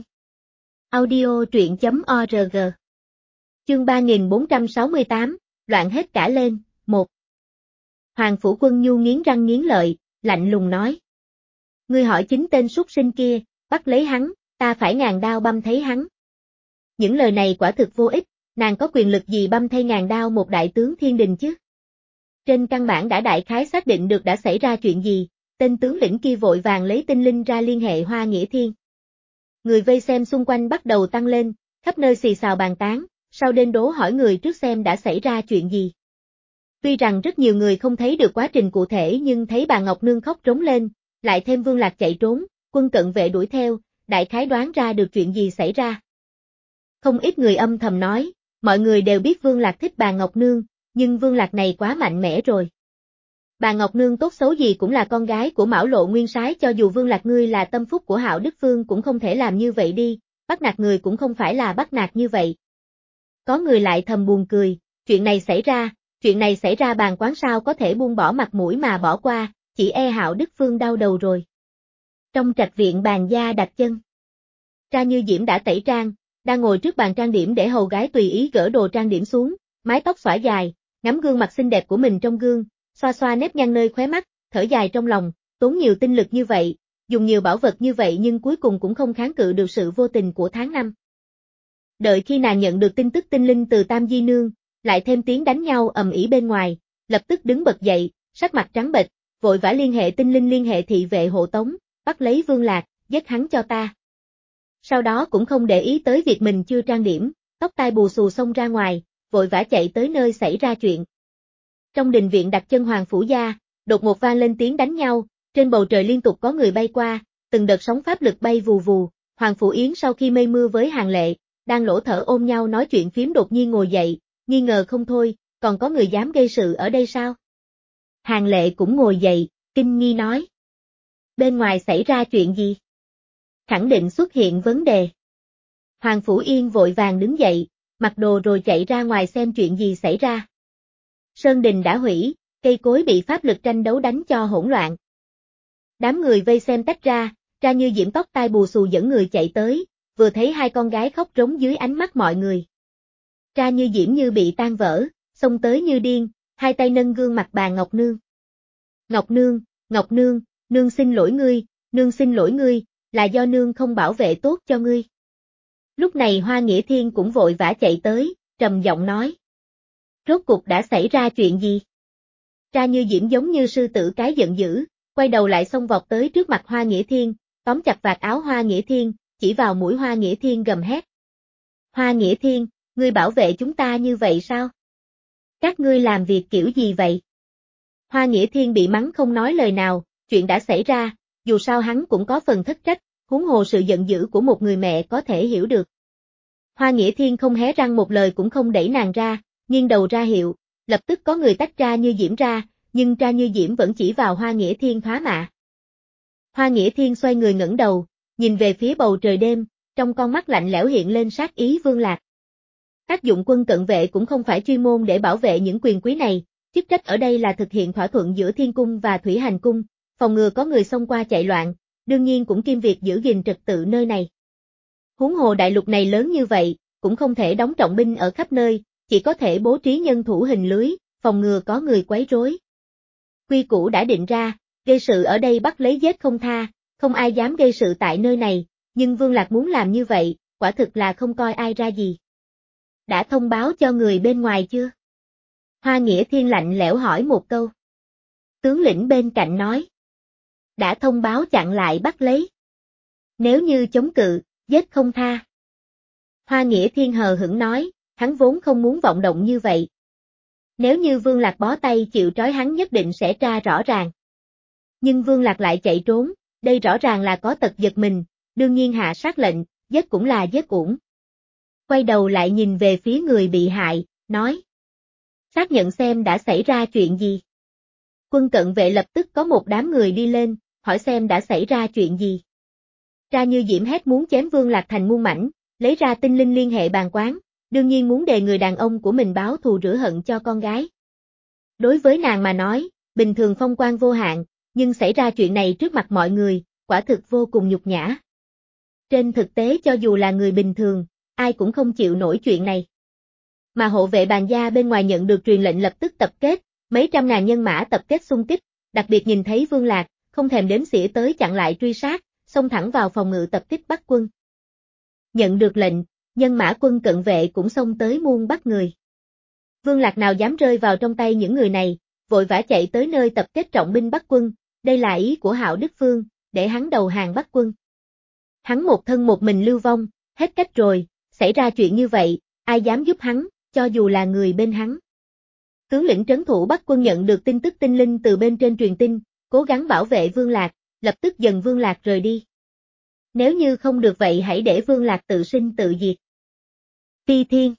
Audio truyện chấm org. Chương ba nghìn bốn trăm sáu mươi tám, loạn hết cả lên, một. Hoàng Phủ Quân Nhu nghiến răng nghiến lợi, lạnh lùng nói. Ngươi hỏi chính tên súc sinh kia, bắt lấy hắn, ta phải ngàn đao băm thấy hắn. Những lời này quả thực vô ích, nàng có quyền lực gì băm thay ngàn đao một đại tướng thiên đình chứ? Trên căn bản đã đại khái xác định được đã xảy ra chuyện gì, tên tướng lĩnh kia vội vàng lấy tinh linh ra liên hệ Hoa Nghĩa Thiên. Người vây xem xung quanh bắt đầu tăng lên, khắp nơi xì xào bàn tán, sau đêm đố hỏi người trước xem đã xảy ra chuyện gì. Tuy rằng rất nhiều người không thấy được quá trình cụ thể nhưng thấy bà Ngọc Nương khóc trống lên, lại thêm Vương Lạc chạy trốn, quân cận vệ đuổi theo, đại khái đoán ra được chuyện gì xảy ra. Không ít người âm thầm nói, mọi người đều biết Vương Lạc thích bà Ngọc Nương, nhưng Vương Lạc này quá mạnh mẽ rồi. Bà Ngọc Nương tốt xấu gì cũng là con gái của Mão Lộ Nguyên Soái, cho dù Vương Lạc ngươi là tâm phúc của Hạo Đức Phương cũng không thể làm như vậy đi, bắt nạt người cũng không phải là bắt nạt như vậy. Có người lại thầm buồn cười, chuyện này xảy ra, chuyện này xảy ra bàn quán sao có thể buông bỏ mặt mũi mà bỏ qua, chỉ e Hạo Đức Phương đau đầu rồi. Trong trạch viện bàn gia đặt chân. Tra Như Diễm đã tẩy trang, đang ngồi trước bàn trang điểm để hầu gái tùy ý gỡ đồ trang điểm xuống, mái tóc xõa dài, ngắm gương mặt xinh đẹp của mình trong gương, xoa xoa nếp nhăn nơi khóe mắt, thở dài trong lòng, tốn nhiều tinh lực như vậy, dùng nhiều bảo vật như vậy nhưng cuối cùng cũng không kháng cự được sự vô tình của tháng năm. Đợi khi nàng nhận được tin tức tinh linh từ Tam Di Nương, lại thêm tiếng đánh nhau ầm ĩ bên ngoài, lập tức đứng bật dậy, sắc mặt trắng bệch, vội vã liên hệ tinh linh liên hệ thị vệ hộ tống, bắt lấy Vương Lạc, giết hắn cho ta. Sau đó cũng không để ý tới việc mình chưa trang điểm, tóc tai bù xù xông ra ngoài, vội vã chạy tới nơi xảy ra chuyện. Trong đình viện đặt chân Hoàng Phủ Gia, đột ngột vang lên tiếng đánh nhau, Trên bầu trời liên tục có người bay qua, từng đợt sóng pháp lực bay vù vù, Hoàng Phủ Yến sau khi mây mưa với Hàng Lệ, đang lỗ thở ôm nhau nói chuyện phím đột nhiên ngồi dậy, nghi ngờ không thôi, còn có người dám gây sự ở đây sao? Hàng Lệ cũng ngồi dậy, kinh nghi nói. Bên ngoài xảy ra chuyện gì? Khẳng định xuất hiện vấn đề. Hoàng Phủ Yên vội vàng đứng dậy, mặc đồ rồi chạy ra ngoài xem chuyện gì xảy ra. Sơn đình đã hủy, cây cối bị pháp lực tranh đấu đánh cho hỗn loạn. Đám người vây xem tách ra, Tra Như Diễm tóc tai bù xù dẫn người chạy tới, vừa thấy hai con gái khóc rống dưới ánh mắt mọi người. Tra Như Diễm như bị tan vỡ, xông tới như điên, hai tay nâng gương mặt bà Ngọc Nương. Ngọc Nương, Ngọc Nương, Nương xin lỗi ngươi, Nương xin lỗi ngươi, là do Nương không bảo vệ tốt cho ngươi. Lúc này Hoa Nghĩa Thiên cũng vội vã chạy tới, trầm giọng nói. Rốt cuộc đã xảy ra chuyện gì? Tra Như Diễm giống như sư tử cái giận dữ, quay đầu lại xông vọt tới trước mặt Hoa Nghĩa Thiên, tóm chặt vạt áo Hoa Nghĩa Thiên, chỉ vào mũi Hoa Nghĩa Thiên gầm hét. Hoa Nghĩa Thiên, ngươi bảo vệ chúng ta như vậy sao? Các ngươi làm việc kiểu gì vậy? Hoa Nghĩa Thiên bị mắng không nói lời nào, chuyện đã xảy ra, dù sao hắn cũng có phần thất trách, huống hồ sự giận dữ của một người mẹ có thể hiểu được. Hoa Nghĩa Thiên không hé răng một lời cũng không đẩy nàng ra, nghiêng đầu ra hiệu, lập tức có người tách Tra Như Diễm ra, nhưng Tra Như Diễm vẫn chỉ vào Hoa Nghĩa Thiên thoá mạ. Hoa Nghĩa Thiên xoay người ngẩng đầu, nhìn về phía bầu trời đêm, trong con mắt lạnh lẽo hiện lên sát ý Vương Lạc. Tác dụng quân cận vệ cũng không phải chuyên môn để bảo vệ những quyền quý này, chức trách ở đây là thực hiện thỏa thuận giữa Thiên Cung và Thủy Hành Cung, phòng ngừa có người xông qua chạy loạn, đương nhiên cũng kiêm việc giữ gìn trật tự nơi này. Huống hồ đại lục này lớn như vậy, cũng không thể đóng trọng binh ở khắp nơi, chỉ có thể bố trí nhân thủ hình lưới, phòng ngừa có người quấy rối. Quy củ đã định ra, gây sự ở đây bắt lấy giết không tha, không ai dám gây sự tại nơi này, nhưng Vương Lạc muốn làm như vậy, quả thực là không coi ai ra gì. Đã thông báo cho người bên ngoài chưa? Hoa Nghĩa Thiên lạnh lẽo hỏi một câu. Tướng lĩnh bên cạnh nói. Đã thông báo chặn lại bắt lấy. Nếu như chống cự, giết không tha. Hoa Nghĩa Thiên hờ hững nói, hắn vốn không muốn vọng động như vậy. Nếu như Vương Lạc bó tay chịu trói hắn nhất định sẽ tra rõ ràng. Nhưng Vương Lạc lại chạy trốn, đây rõ ràng là có tật giật mình, đương nhiên hạ sát lệnh, giết cũng là giết uổng. Quay đầu lại nhìn về phía người bị hại, nói. Xác nhận xem đã xảy ra chuyện gì. Quân cận vệ lập tức có một đám người đi lên, hỏi xem đã xảy ra chuyện gì. Tra Như Diễm hét muốn chém Vương Lạc thành muôn mảnh, lấy ra tinh linh liên hệ bàn quán, đương nhiên muốn đề người đàn ông của mình báo thù rửa hận cho con gái. Đối với nàng mà nói, bình thường phong quang vô hạn, nhưng xảy ra chuyện này trước mặt mọi người, quả thực vô cùng nhục nhã. Trên thực tế cho dù là người bình thường, ai cũng không chịu nổi chuyện này. Mà hộ vệ bàn gia bên ngoài nhận được truyền lệnh lập tức tập kết, mấy trăm ngàn nhân mã tập kết xung kích, đặc biệt nhìn thấy Vương Lạc, không thèm đếm xỉa tới chặn lại truy sát, xông thẳng vào phòng ngự tập kích bắt quân. Nhận được lệnh, nhân mã quân cận vệ cũng xông tới muôn bắt người. Vương Lạc nào dám rơi vào trong tay những người này, vội vã chạy tới nơi tập kết trọng binh bắt quân, đây là ý của Hạo Đức Phương, để hắn đầu hàng bắt quân. Hắn một thân một mình lưu vong, hết cách rồi, xảy ra chuyện như vậy, ai dám giúp hắn, cho dù là người bên hắn. Tướng lĩnh trấn thủ bắt quân nhận được tin tức tinh linh từ bên trên truyền tin, cố gắng bảo vệ Vương Lạc, lập tức dần Vương Lạc rời đi. Nếu như không được vậy hãy để Vương Lạc tự sinh tự diệt. Ti Thiên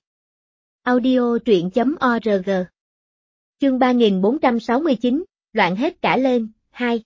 Audio truyện.org Chương ba nghìn bốn trăm sáu mươi chín, loạn hết cả lên, hai.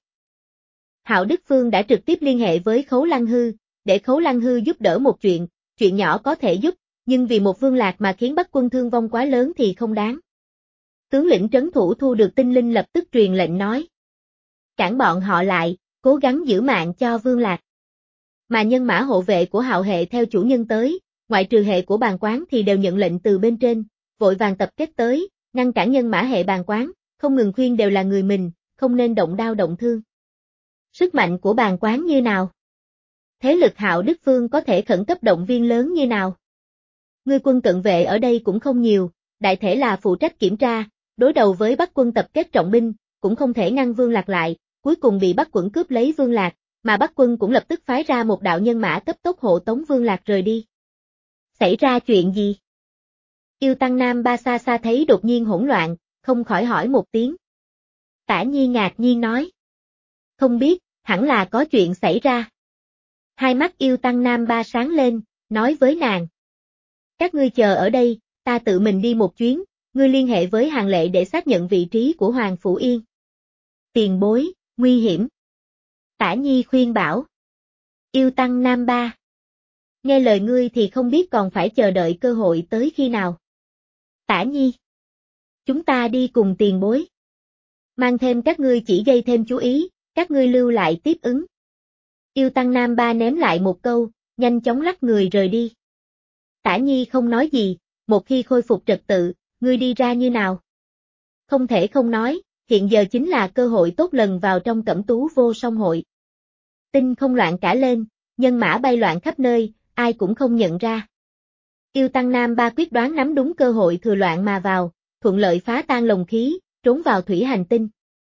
Hạo Đức Phương đã trực tiếp liên hệ với Khấu Lăng Hư, để Khấu Lăng Hư giúp đỡ một chuyện, chuyện nhỏ có thể giúp, nhưng vì một Vương Lạc mà khiến Bắc quân thương vong quá lớn thì không đáng. Tướng lĩnh trấn thủ thu được tinh linh lập tức truyền lệnh nói. Cản bọn họ lại, cố gắng giữ mạng cho Vương Lạc. Mà nhân mã hộ vệ của Hạo hệ theo chủ nhân tới, ngoại trừ hệ của bàn quán thì đều nhận lệnh từ bên trên, vội vàng tập kết tới, ngăn cản nhân mã hệ bàn quán, không ngừng khuyên đều là người mình, không nên động đao động thương. Sức mạnh của bàn quán như nào? Thế lực Hạo Đức Phương có thể khẩn cấp động viên lớn như nào? Ngươi quân cận vệ ở đây cũng không nhiều, đại thể là phụ trách kiểm tra, đối đầu với Bắc quân tập kết trọng binh, cũng không thể ngăn Vương Lạc lại, cuối cùng bị Bắc quân cướp lấy Vương Lạc, mà Bắc quân cũng lập tức phái ra một đạo nhân mã cấp tốc hộ tống Vương Lạc rời đi. Xảy ra chuyện gì? Yêu Tăng Nam Ba xa xa thấy đột nhiên hỗn loạn, không khỏi hỏi một tiếng. Tả Nhi ngạc nhiên nói. Không biết, hẳn là có chuyện xảy ra. Hai mắt yêu tăng nam ba sáng lên, nói với nàng. Các ngươi chờ ở đây, ta tự mình đi một chuyến, ngươi liên hệ với Hàn Lệ để xác nhận vị trí của Hoàng Phủ Yên. Tiền bối, nguy hiểm. Tả Nhi khuyên bảo. Yêu tăng nam ba. Nghe lời ngươi thì không biết còn phải chờ đợi cơ hội tới khi nào. Tả Nhi. Chúng ta đi cùng tiền bối. Mang thêm các ngươi chỉ gây thêm chú ý, các ngươi lưu lại tiếp ứng. Yêu tăng nam ba ném lại một câu, nhanh chóng lắc người rời đi. Tả Nhi không nói gì, một khi khôi phục trật tự, ngươi đi ra như nào? Không thể không nói, hiện giờ chính là cơ hội tốt lần vào trong Cẩm Tú Vô Song hội. Tinh không loạn cả lên, nhân mã bay loạn khắp nơi, ai cũng không nhận ra. Yêu tăng nam ba quyết đoán nắm đúng cơ hội thừa loạn mà vào, thuận lợi phá tan lồng khí, trốn vào thủy hành tinh.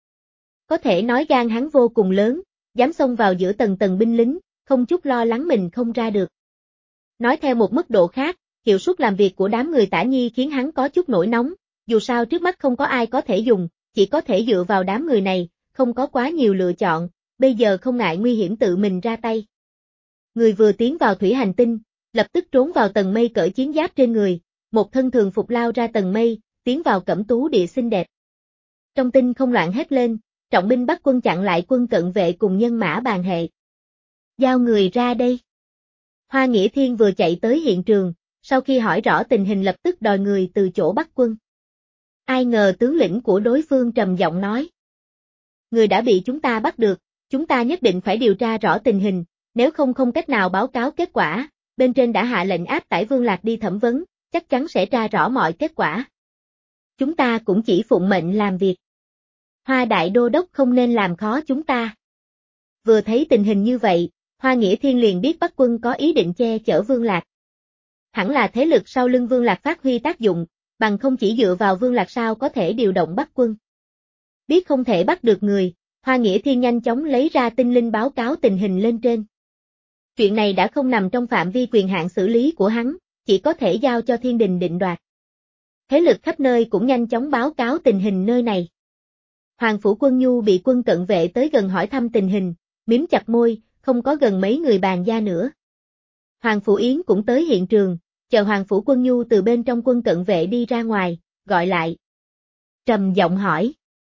Có thể nói gan hắn vô cùng lớn, dám xông vào giữa tầng tầng binh lính, không chút lo lắng mình không ra được. Nói theo một mức độ khác, hiệu suất làm việc của đám người Tả Nhi khiến hắn có chút nổi nóng, dù sao trước mắt không có ai có thể dùng, chỉ có thể dựa vào đám người này, không có quá nhiều lựa chọn, bây giờ không ngại nguy hiểm tự mình ra tay. Người vừa tiến vào thủy hành tinh, lập tức trốn vào tầng mây cởi chiến giáp trên người, một thân thường phục lao ra tầng mây, tiến vào Cẩm Tú địa xinh đẹp. Trong tinh không loạn hét lên, trọng binh Bắc quân chặn lại quân cận vệ cùng nhân mã bàn hệ. Giao người ra đây. Hoa Nghĩa Thiên vừa chạy tới hiện trường, sau khi hỏi rõ tình hình lập tức đòi người từ chỗ Bắc quân. Ai ngờ tướng lĩnh của đối phương trầm giọng nói. Người đã bị chúng ta bắt được, chúng ta nhất định phải điều tra rõ tình hình, nếu không không cách nào báo cáo kết quả, bên trên đã hạ lệnh áp tải Vương Lạc đi thẩm vấn, chắc chắn sẽ tra rõ mọi kết quả. Chúng ta cũng chỉ phụng mệnh làm việc. Hoa Đại Đô Đốc không nên làm khó chúng ta. Vừa thấy tình hình như vậy, Hoa Nghĩa Thiên liền biết Bắc quân có ý định che chở Vương Lạc. Hẳn là thế lực sau lưng Vương Lạc phát huy tác dụng, bằng không chỉ dựa vào Vương Lạc sao có thể điều động Bắc quân. Biết không thể bắt được người, Hoa Nghĩa Thiên nhanh chóng lấy ra tinh linh báo cáo tình hình lên trên. Chuyện này đã không nằm trong phạm vi quyền hạn xử lý của hắn, chỉ có thể giao cho thiên đình định đoạt. Thế lực khắp nơi cũng nhanh chóng báo cáo tình hình nơi này. Hoàng Phủ Quân Nhu bị quân cận vệ tới gần hỏi thăm tình hình, mím chặt môi, không có gần mấy người bàn gia nữa. Hoàng Phủ Yến cũng tới hiện trường, chờ Hoàng Phủ Quân Nhu từ bên trong quân cận vệ đi ra ngoài, gọi lại. Trầm giọng hỏi.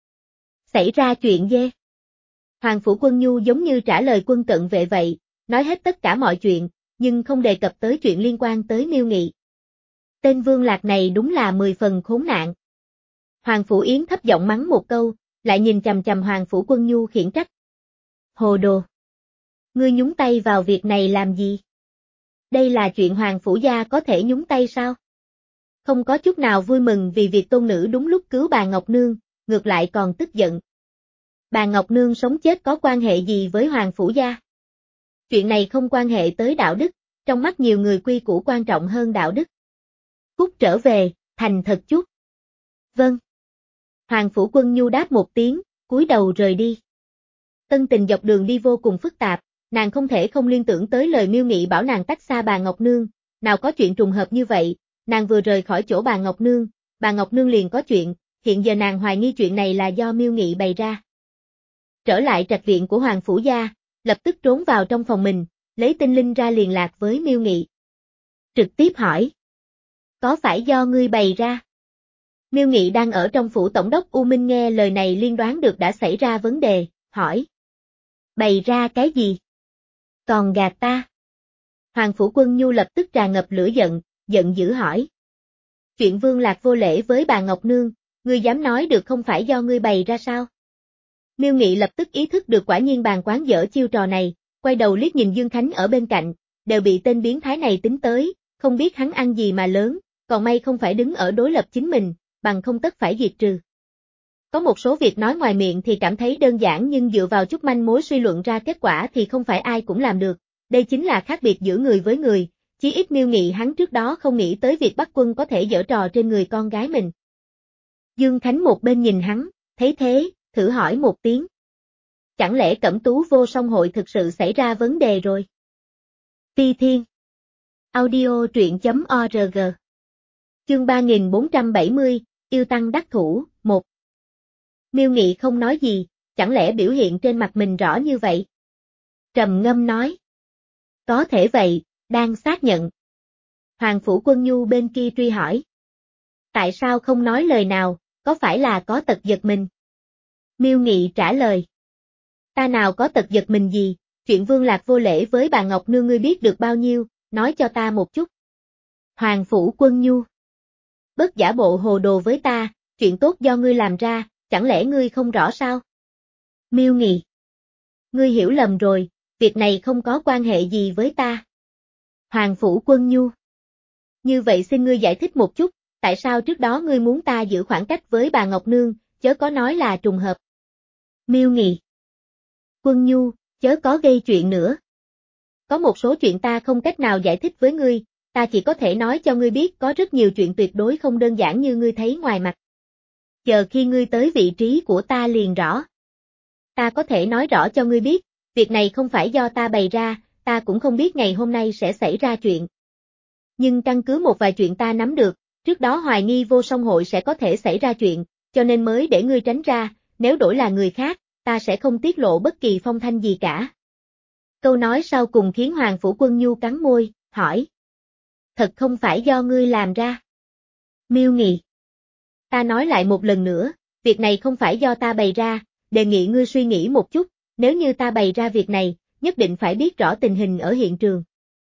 Xảy ra chuyện gì? Hoàng Phủ Quân Nhu giống như trả lời quân cận vệ vậy, nói hết tất cả mọi chuyện, nhưng không đề cập tới chuyện liên quan tới Miêu Nghị. Tên Vương Lạc này đúng là mười phần khốn nạn. Hoàng Phủ Yến thấp giọng mắng một câu, lại nhìn chằm chằm Hoàng Phủ Quân Nhu khiển trách. Hồ đồ! Ngươi nhúng tay vào việc này làm gì? Đây là chuyện Hoàng Phủ gia có thể nhúng tay sao? Không có chút nào vui mừng vì việc tôn nữ đúng lúc cứu bà Ngọc Nương, ngược lại còn tức giận. Bà Ngọc Nương sống chết có quan hệ gì với Hoàng Phủ gia? Chuyện này không quan hệ tới đạo đức, trong mắt nhiều người quy củ quan trọng hơn đạo đức. Cút trở về, thành thật chút. Vâng. Hoàng Phủ Quân Nhu đáp một tiếng, cúi đầu rời đi. Tân Tình dọc đường đi vô cùng phức tạp, nàng không thể không liên tưởng tới lời Miêu Nghị bảo nàng tách xa bà Ngọc Nương, nào có chuyện trùng hợp như vậy, nàng vừa rời khỏi chỗ bà Ngọc Nương, bà Ngọc Nương liền có chuyện, hiện giờ nàng hoài nghi chuyện này là do Miêu Nghị bày ra. Trở lại trạch viện của Hoàng Phủ gia, lập tức trốn vào trong phòng mình, lấy tinh linh ra liên lạc với Miêu Nghị. Trực tiếp hỏi. Có phải do ngươi bày ra? Miêu Nghị đang ở trong phủ tổng đốc U Minh nghe lời này liên đoán được đã xảy ra vấn đề, hỏi. Bày ra cái gì? Còn gạt ta? Hoàng Phủ Quân Nhu lập tức tràn ngập lửa giận, giận dữ hỏi. Chuyện Vương Lạc vô lễ với bà Ngọc Nương, ngươi dám nói được không phải do ngươi bày ra sao? Miêu Nghị lập tức ý thức được quả nhiên bàn quán dở chiêu trò này, quay đầu liếc nhìn Dương Khánh ở bên cạnh, đều bị tên biến thái này tính tới, không biết hắn ăn gì mà lớn, còn may không phải đứng ở đối lập chính mình, bằng không tất phải diệt trừ. Có một số việc nói ngoài miệng thì cảm thấy đơn giản nhưng dựa vào chút manh mối suy luận ra kết quả thì không phải ai cũng làm được, đây chính là khác biệt giữa người với người, chí ít Miêu Nghị hắn trước đó không nghĩ tới việc Bắc quân có thể giở trò trên người con gái mình. Dương Khánh một bên nhìn hắn, thấy thế, thử hỏi một tiếng. Chẳng lẽ Cẩm Tú Vô Song hội thực sự xảy ra vấn đề rồi? Ti Thiên Audio truyện chấm org Chương ba nghìn bốn trăm bảy mươi, Yêu Tăng đắc thủ, một Miêu Nghị không nói gì, chẳng lẽ biểu hiện trên mặt mình rõ như vậy? Trầm ngâm nói. Có thể vậy, đang xác nhận. Hoàng Phủ Quân Nhu bên kia truy hỏi. Tại sao không nói lời nào, có phải là có tật giật mình? Miêu Nghị trả lời. Ta nào có tật giật mình gì, chuyện Vương Lạc vô lễ với bà Ngọc Nương ngươi biết được bao nhiêu, nói cho ta một chút. Hoàng Phủ Quân Nhu. Bớt giả bộ hồ đồ với ta, chuyện tốt do ngươi làm ra, chẳng lẽ ngươi không rõ sao? Miêu Nghị. Ngươi hiểu lầm rồi, việc này không có quan hệ gì với ta. Hoàng Phủ Quân Nhu. Như vậy xin ngươi giải thích một chút, tại sao trước đó ngươi muốn ta giữ khoảng cách với bà Ngọc Nương, chớ có nói là trùng hợp. Miêu Nghị. Quân Nhu, chớ có gây chuyện nữa. Có một số chuyện ta không cách nào giải thích với ngươi, ta chỉ có thể nói cho ngươi biết có rất nhiều chuyện tuyệt đối không đơn giản như ngươi thấy ngoài mặt. Chờ khi ngươi tới vị trí của ta liền rõ. Ta có thể nói rõ cho ngươi biết, việc này không phải do ta bày ra, ta cũng không biết ngày hôm nay sẽ xảy ra chuyện. Nhưng căn cứ một vài chuyện ta nắm được, trước đó hoài nghi Vô Song Hội sẽ có thể xảy ra chuyện, cho nên mới để ngươi tránh ra, nếu đổi là người khác, ta sẽ không tiết lộ bất kỳ phong thanh gì cả. Câu nói sau cùng khiến Hoàng Phủ Quân Nhu cắn môi, hỏi. Thật không phải do ngươi làm ra. Miêu Nghị. Ta nói lại một lần nữa, việc này không phải do ta bày ra, đề nghị ngươi suy nghĩ một chút, nếu như ta bày ra việc này, nhất định phải biết rõ tình hình ở hiện trường.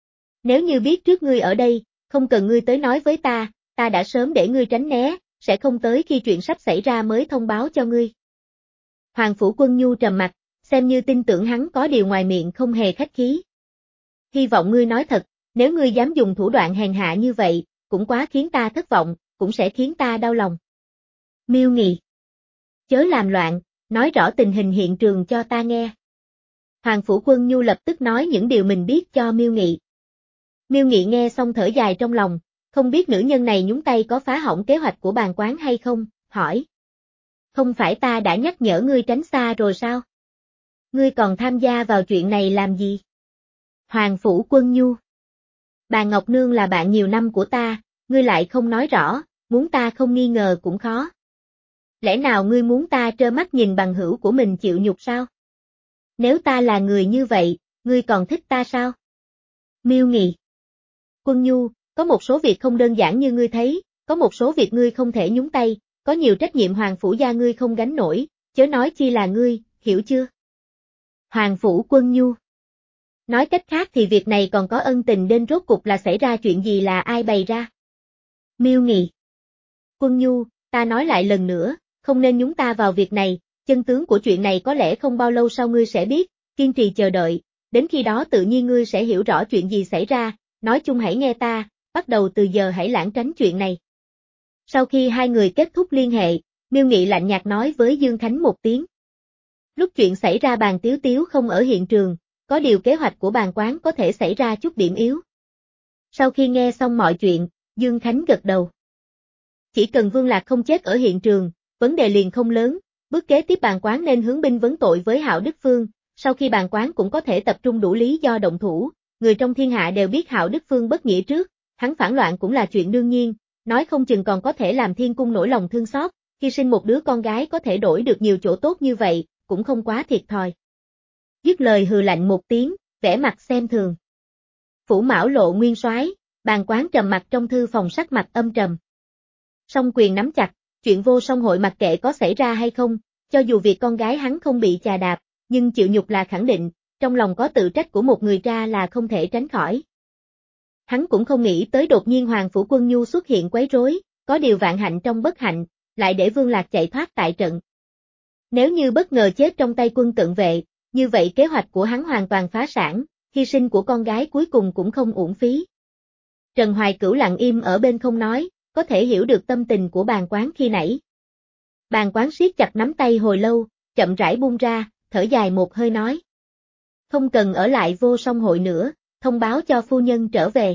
Nếu như biết trước ngươi ở đây, không cần ngươi tới nói với ta, ta đã sớm để ngươi tránh né, sẽ không tới khi chuyện sắp xảy ra mới thông báo cho ngươi. Hoàng Phủ Quân Nhu trầm mặt, xem như tin tưởng hắn có điều ngoài miệng không hề khách khí. Hy vọng ngươi nói thật, nếu ngươi dám dùng thủ đoạn hèn hạ như vậy, cũng quá khiến ta thất vọng, cũng sẽ khiến ta đau lòng. Miêu Nghị. Chớ làm loạn, nói rõ tình hình hiện trường cho ta nghe. Hoàng Phủ Quân Nhu lập tức nói những điều mình biết cho Miêu Nghị. Miêu Nghị nghe xong thở dài trong lòng, không biết nữ nhân này nhúng tay có phá hỏng kế hoạch của bàn quán hay không, hỏi. Không phải ta đã nhắc nhở ngươi tránh xa rồi sao? Ngươi còn tham gia vào chuyện này làm gì? Hoàng Phủ Quân Nhu. Bà Ngọc Nương là bạn nhiều năm của ta, ngươi lại không nói rõ, muốn ta không nghi ngờ cũng khó. Lẽ nào ngươi muốn ta trơ mắt nhìn bằng hữu của mình chịu nhục sao? Nếu ta là người như vậy, ngươi còn thích ta sao? Miêu Nghị. Quân Nhu, có một số việc không đơn giản như ngươi thấy, có một số việc ngươi không thể nhúng tay, có nhiều trách nhiệm Hoàng Phủ gia ngươi không gánh nổi, chớ nói chi là ngươi, hiểu chưa? Hoàng Phủ Quân Nhu. Nói cách khác thì việc này còn có ân tình đến rốt cục là xảy ra chuyện gì là ai bày ra? Miêu Nghị. Quân Nhu, ta nói lại lần nữa, không nên nhúng ta vào việc này, chân tướng của chuyện này có lẽ không bao lâu sau ngươi sẽ biết, kiên trì chờ đợi, đến khi đó tự nhiên ngươi sẽ hiểu rõ chuyện gì xảy ra, nói chung hãy nghe ta, bắt đầu từ giờ hãy lảng tránh chuyện này. Sau khi hai người kết thúc liên hệ, Miêu Nghị lạnh nhạt nói với Dương Khánh một tiếng. Lúc chuyện xảy ra bàn Tiếu Tiếu không ở hiện trường, có điều kế hoạch của bàn quán có thể xảy ra chút điểm yếu. Sau khi nghe xong mọi chuyện, Dương Khánh gật đầu. Chỉ cần Vương Lạc không chết ở hiện trường, vấn đề liền không lớn, bước kế tiếp bàn quán nên hướng binh vấn tội với Hạo Đức Phương, sau khi bàn quán cũng có thể tập trung đủ lý do động thủ, người trong thiên hạ đều biết Hạo Đức Phương bất nghĩa trước, hắn phản loạn cũng là chuyện đương nhiên, nói không chừng còn có thể làm thiên cung nổi lòng thương xót, hy sinh một đứa con gái có thể đổi được nhiều chỗ tốt như vậy, cũng không quá thiệt thòi. Dứt lời hừ lạnh một tiếng, vẻ mặt xem thường. Phủ Mão Lộ nguyên soái, bàn quán trầm mặt trong thư phòng sắc mặt âm trầm. Song quyền nắm chặt, chuyện Vô Song Hội mặc kệ có xảy ra hay không, cho dù việc con gái hắn không bị chà đạp, nhưng chịu nhục là khẳng định, trong lòng có tự trách của một người cha là không thể tránh khỏi. Hắn cũng không nghĩ tới đột nhiên Hoàng Phủ Quân Nhu xuất hiện quấy rối, có điều vạn hạnh trong bất hạnh, lại để Vương Lạc chạy thoát tại trận. Nếu như bất ngờ chết trong tay quân cận vệ, như vậy kế hoạch của hắn hoàn toàn phá sản, hy sinh của con gái cuối cùng cũng không uổng phí. Trần Hoài Cửu lặng im ở bên không nói, có thể hiểu được tâm tình của bàn quán khi nãy. Bàn quán siết chặt nắm tay hồi lâu, chậm rãi buông ra, thở dài một hơi nói. Không cần ở lại Vô Song Hội nữa, thông báo cho phu nhân trở về.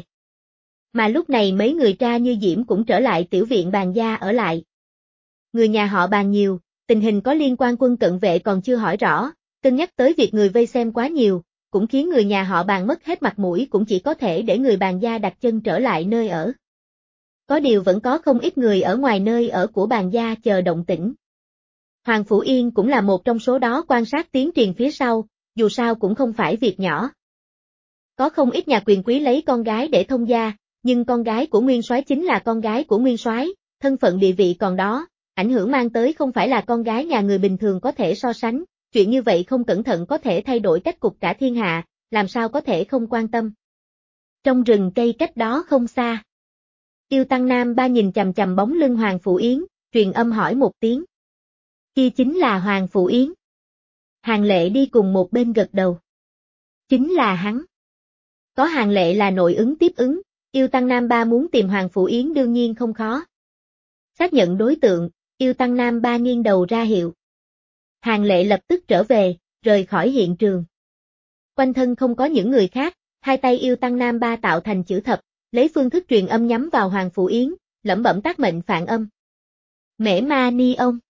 Mà lúc này mấy người tra như Diễm cũng trở lại tiểu viện Bàn gia ở lại. Người nhà họ Bàn nhiều, tình hình có liên quan quân cận vệ còn chưa hỏi rõ, cân nhắc tới việc người vây xem quá nhiều, cũng khiến người nhà họ Bàn mất hết mặt mũi, cũng chỉ có thể để người Bàn gia đặt chân trở lại nơi ở. Có điều vẫn có không ít người ở ngoài nơi ở của Bàn gia chờ động tĩnh. Hoàng Phủ Yên cũng là một trong số đó quan sát tiến truyền phía sau, dù sao cũng không phải việc nhỏ. Có không ít nhà quyền quý lấy con gái để thông gia, nhưng con gái của nguyên soái chính là con gái của nguyên soái, thân phận địa vị còn đó, ảnh hưởng mang tới không phải là con gái nhà người bình thường có thể so sánh, chuyện như vậy không cẩn thận có thể thay đổi cách cục cả thiên hạ, làm sao có thể không quan tâm. Trong rừng cây cách đó không xa. Yêu Tăng Nam Ba nhìn chằm chằm bóng lưng Hoàng Phủ Yến, truyền âm hỏi một tiếng. Kia chính là Hoàng Phủ Yến. Hàng Lệ đi cùng một bên gật đầu. Chính là hắn. Có Hàng Lệ là nội ứng tiếp ứng, Yêu Tăng Nam Ba muốn tìm Hoàng Phủ Yến đương nhiên không khó. Xác nhận đối tượng, Yêu Tăng Nam Ba nghiêng đầu ra hiệu. Hàng Lệ lập tức trở về, rời khỏi hiện trường. Quanh thân không có những người khác, hai tay Yêu Tăng Nam Ba tạo thành chữ thập, lấy phương thức truyền âm nhắm vào Hoàng Phủ Yến, lẩm bẩm tác mệnh phản âm. Mễ Ma Ni Ông.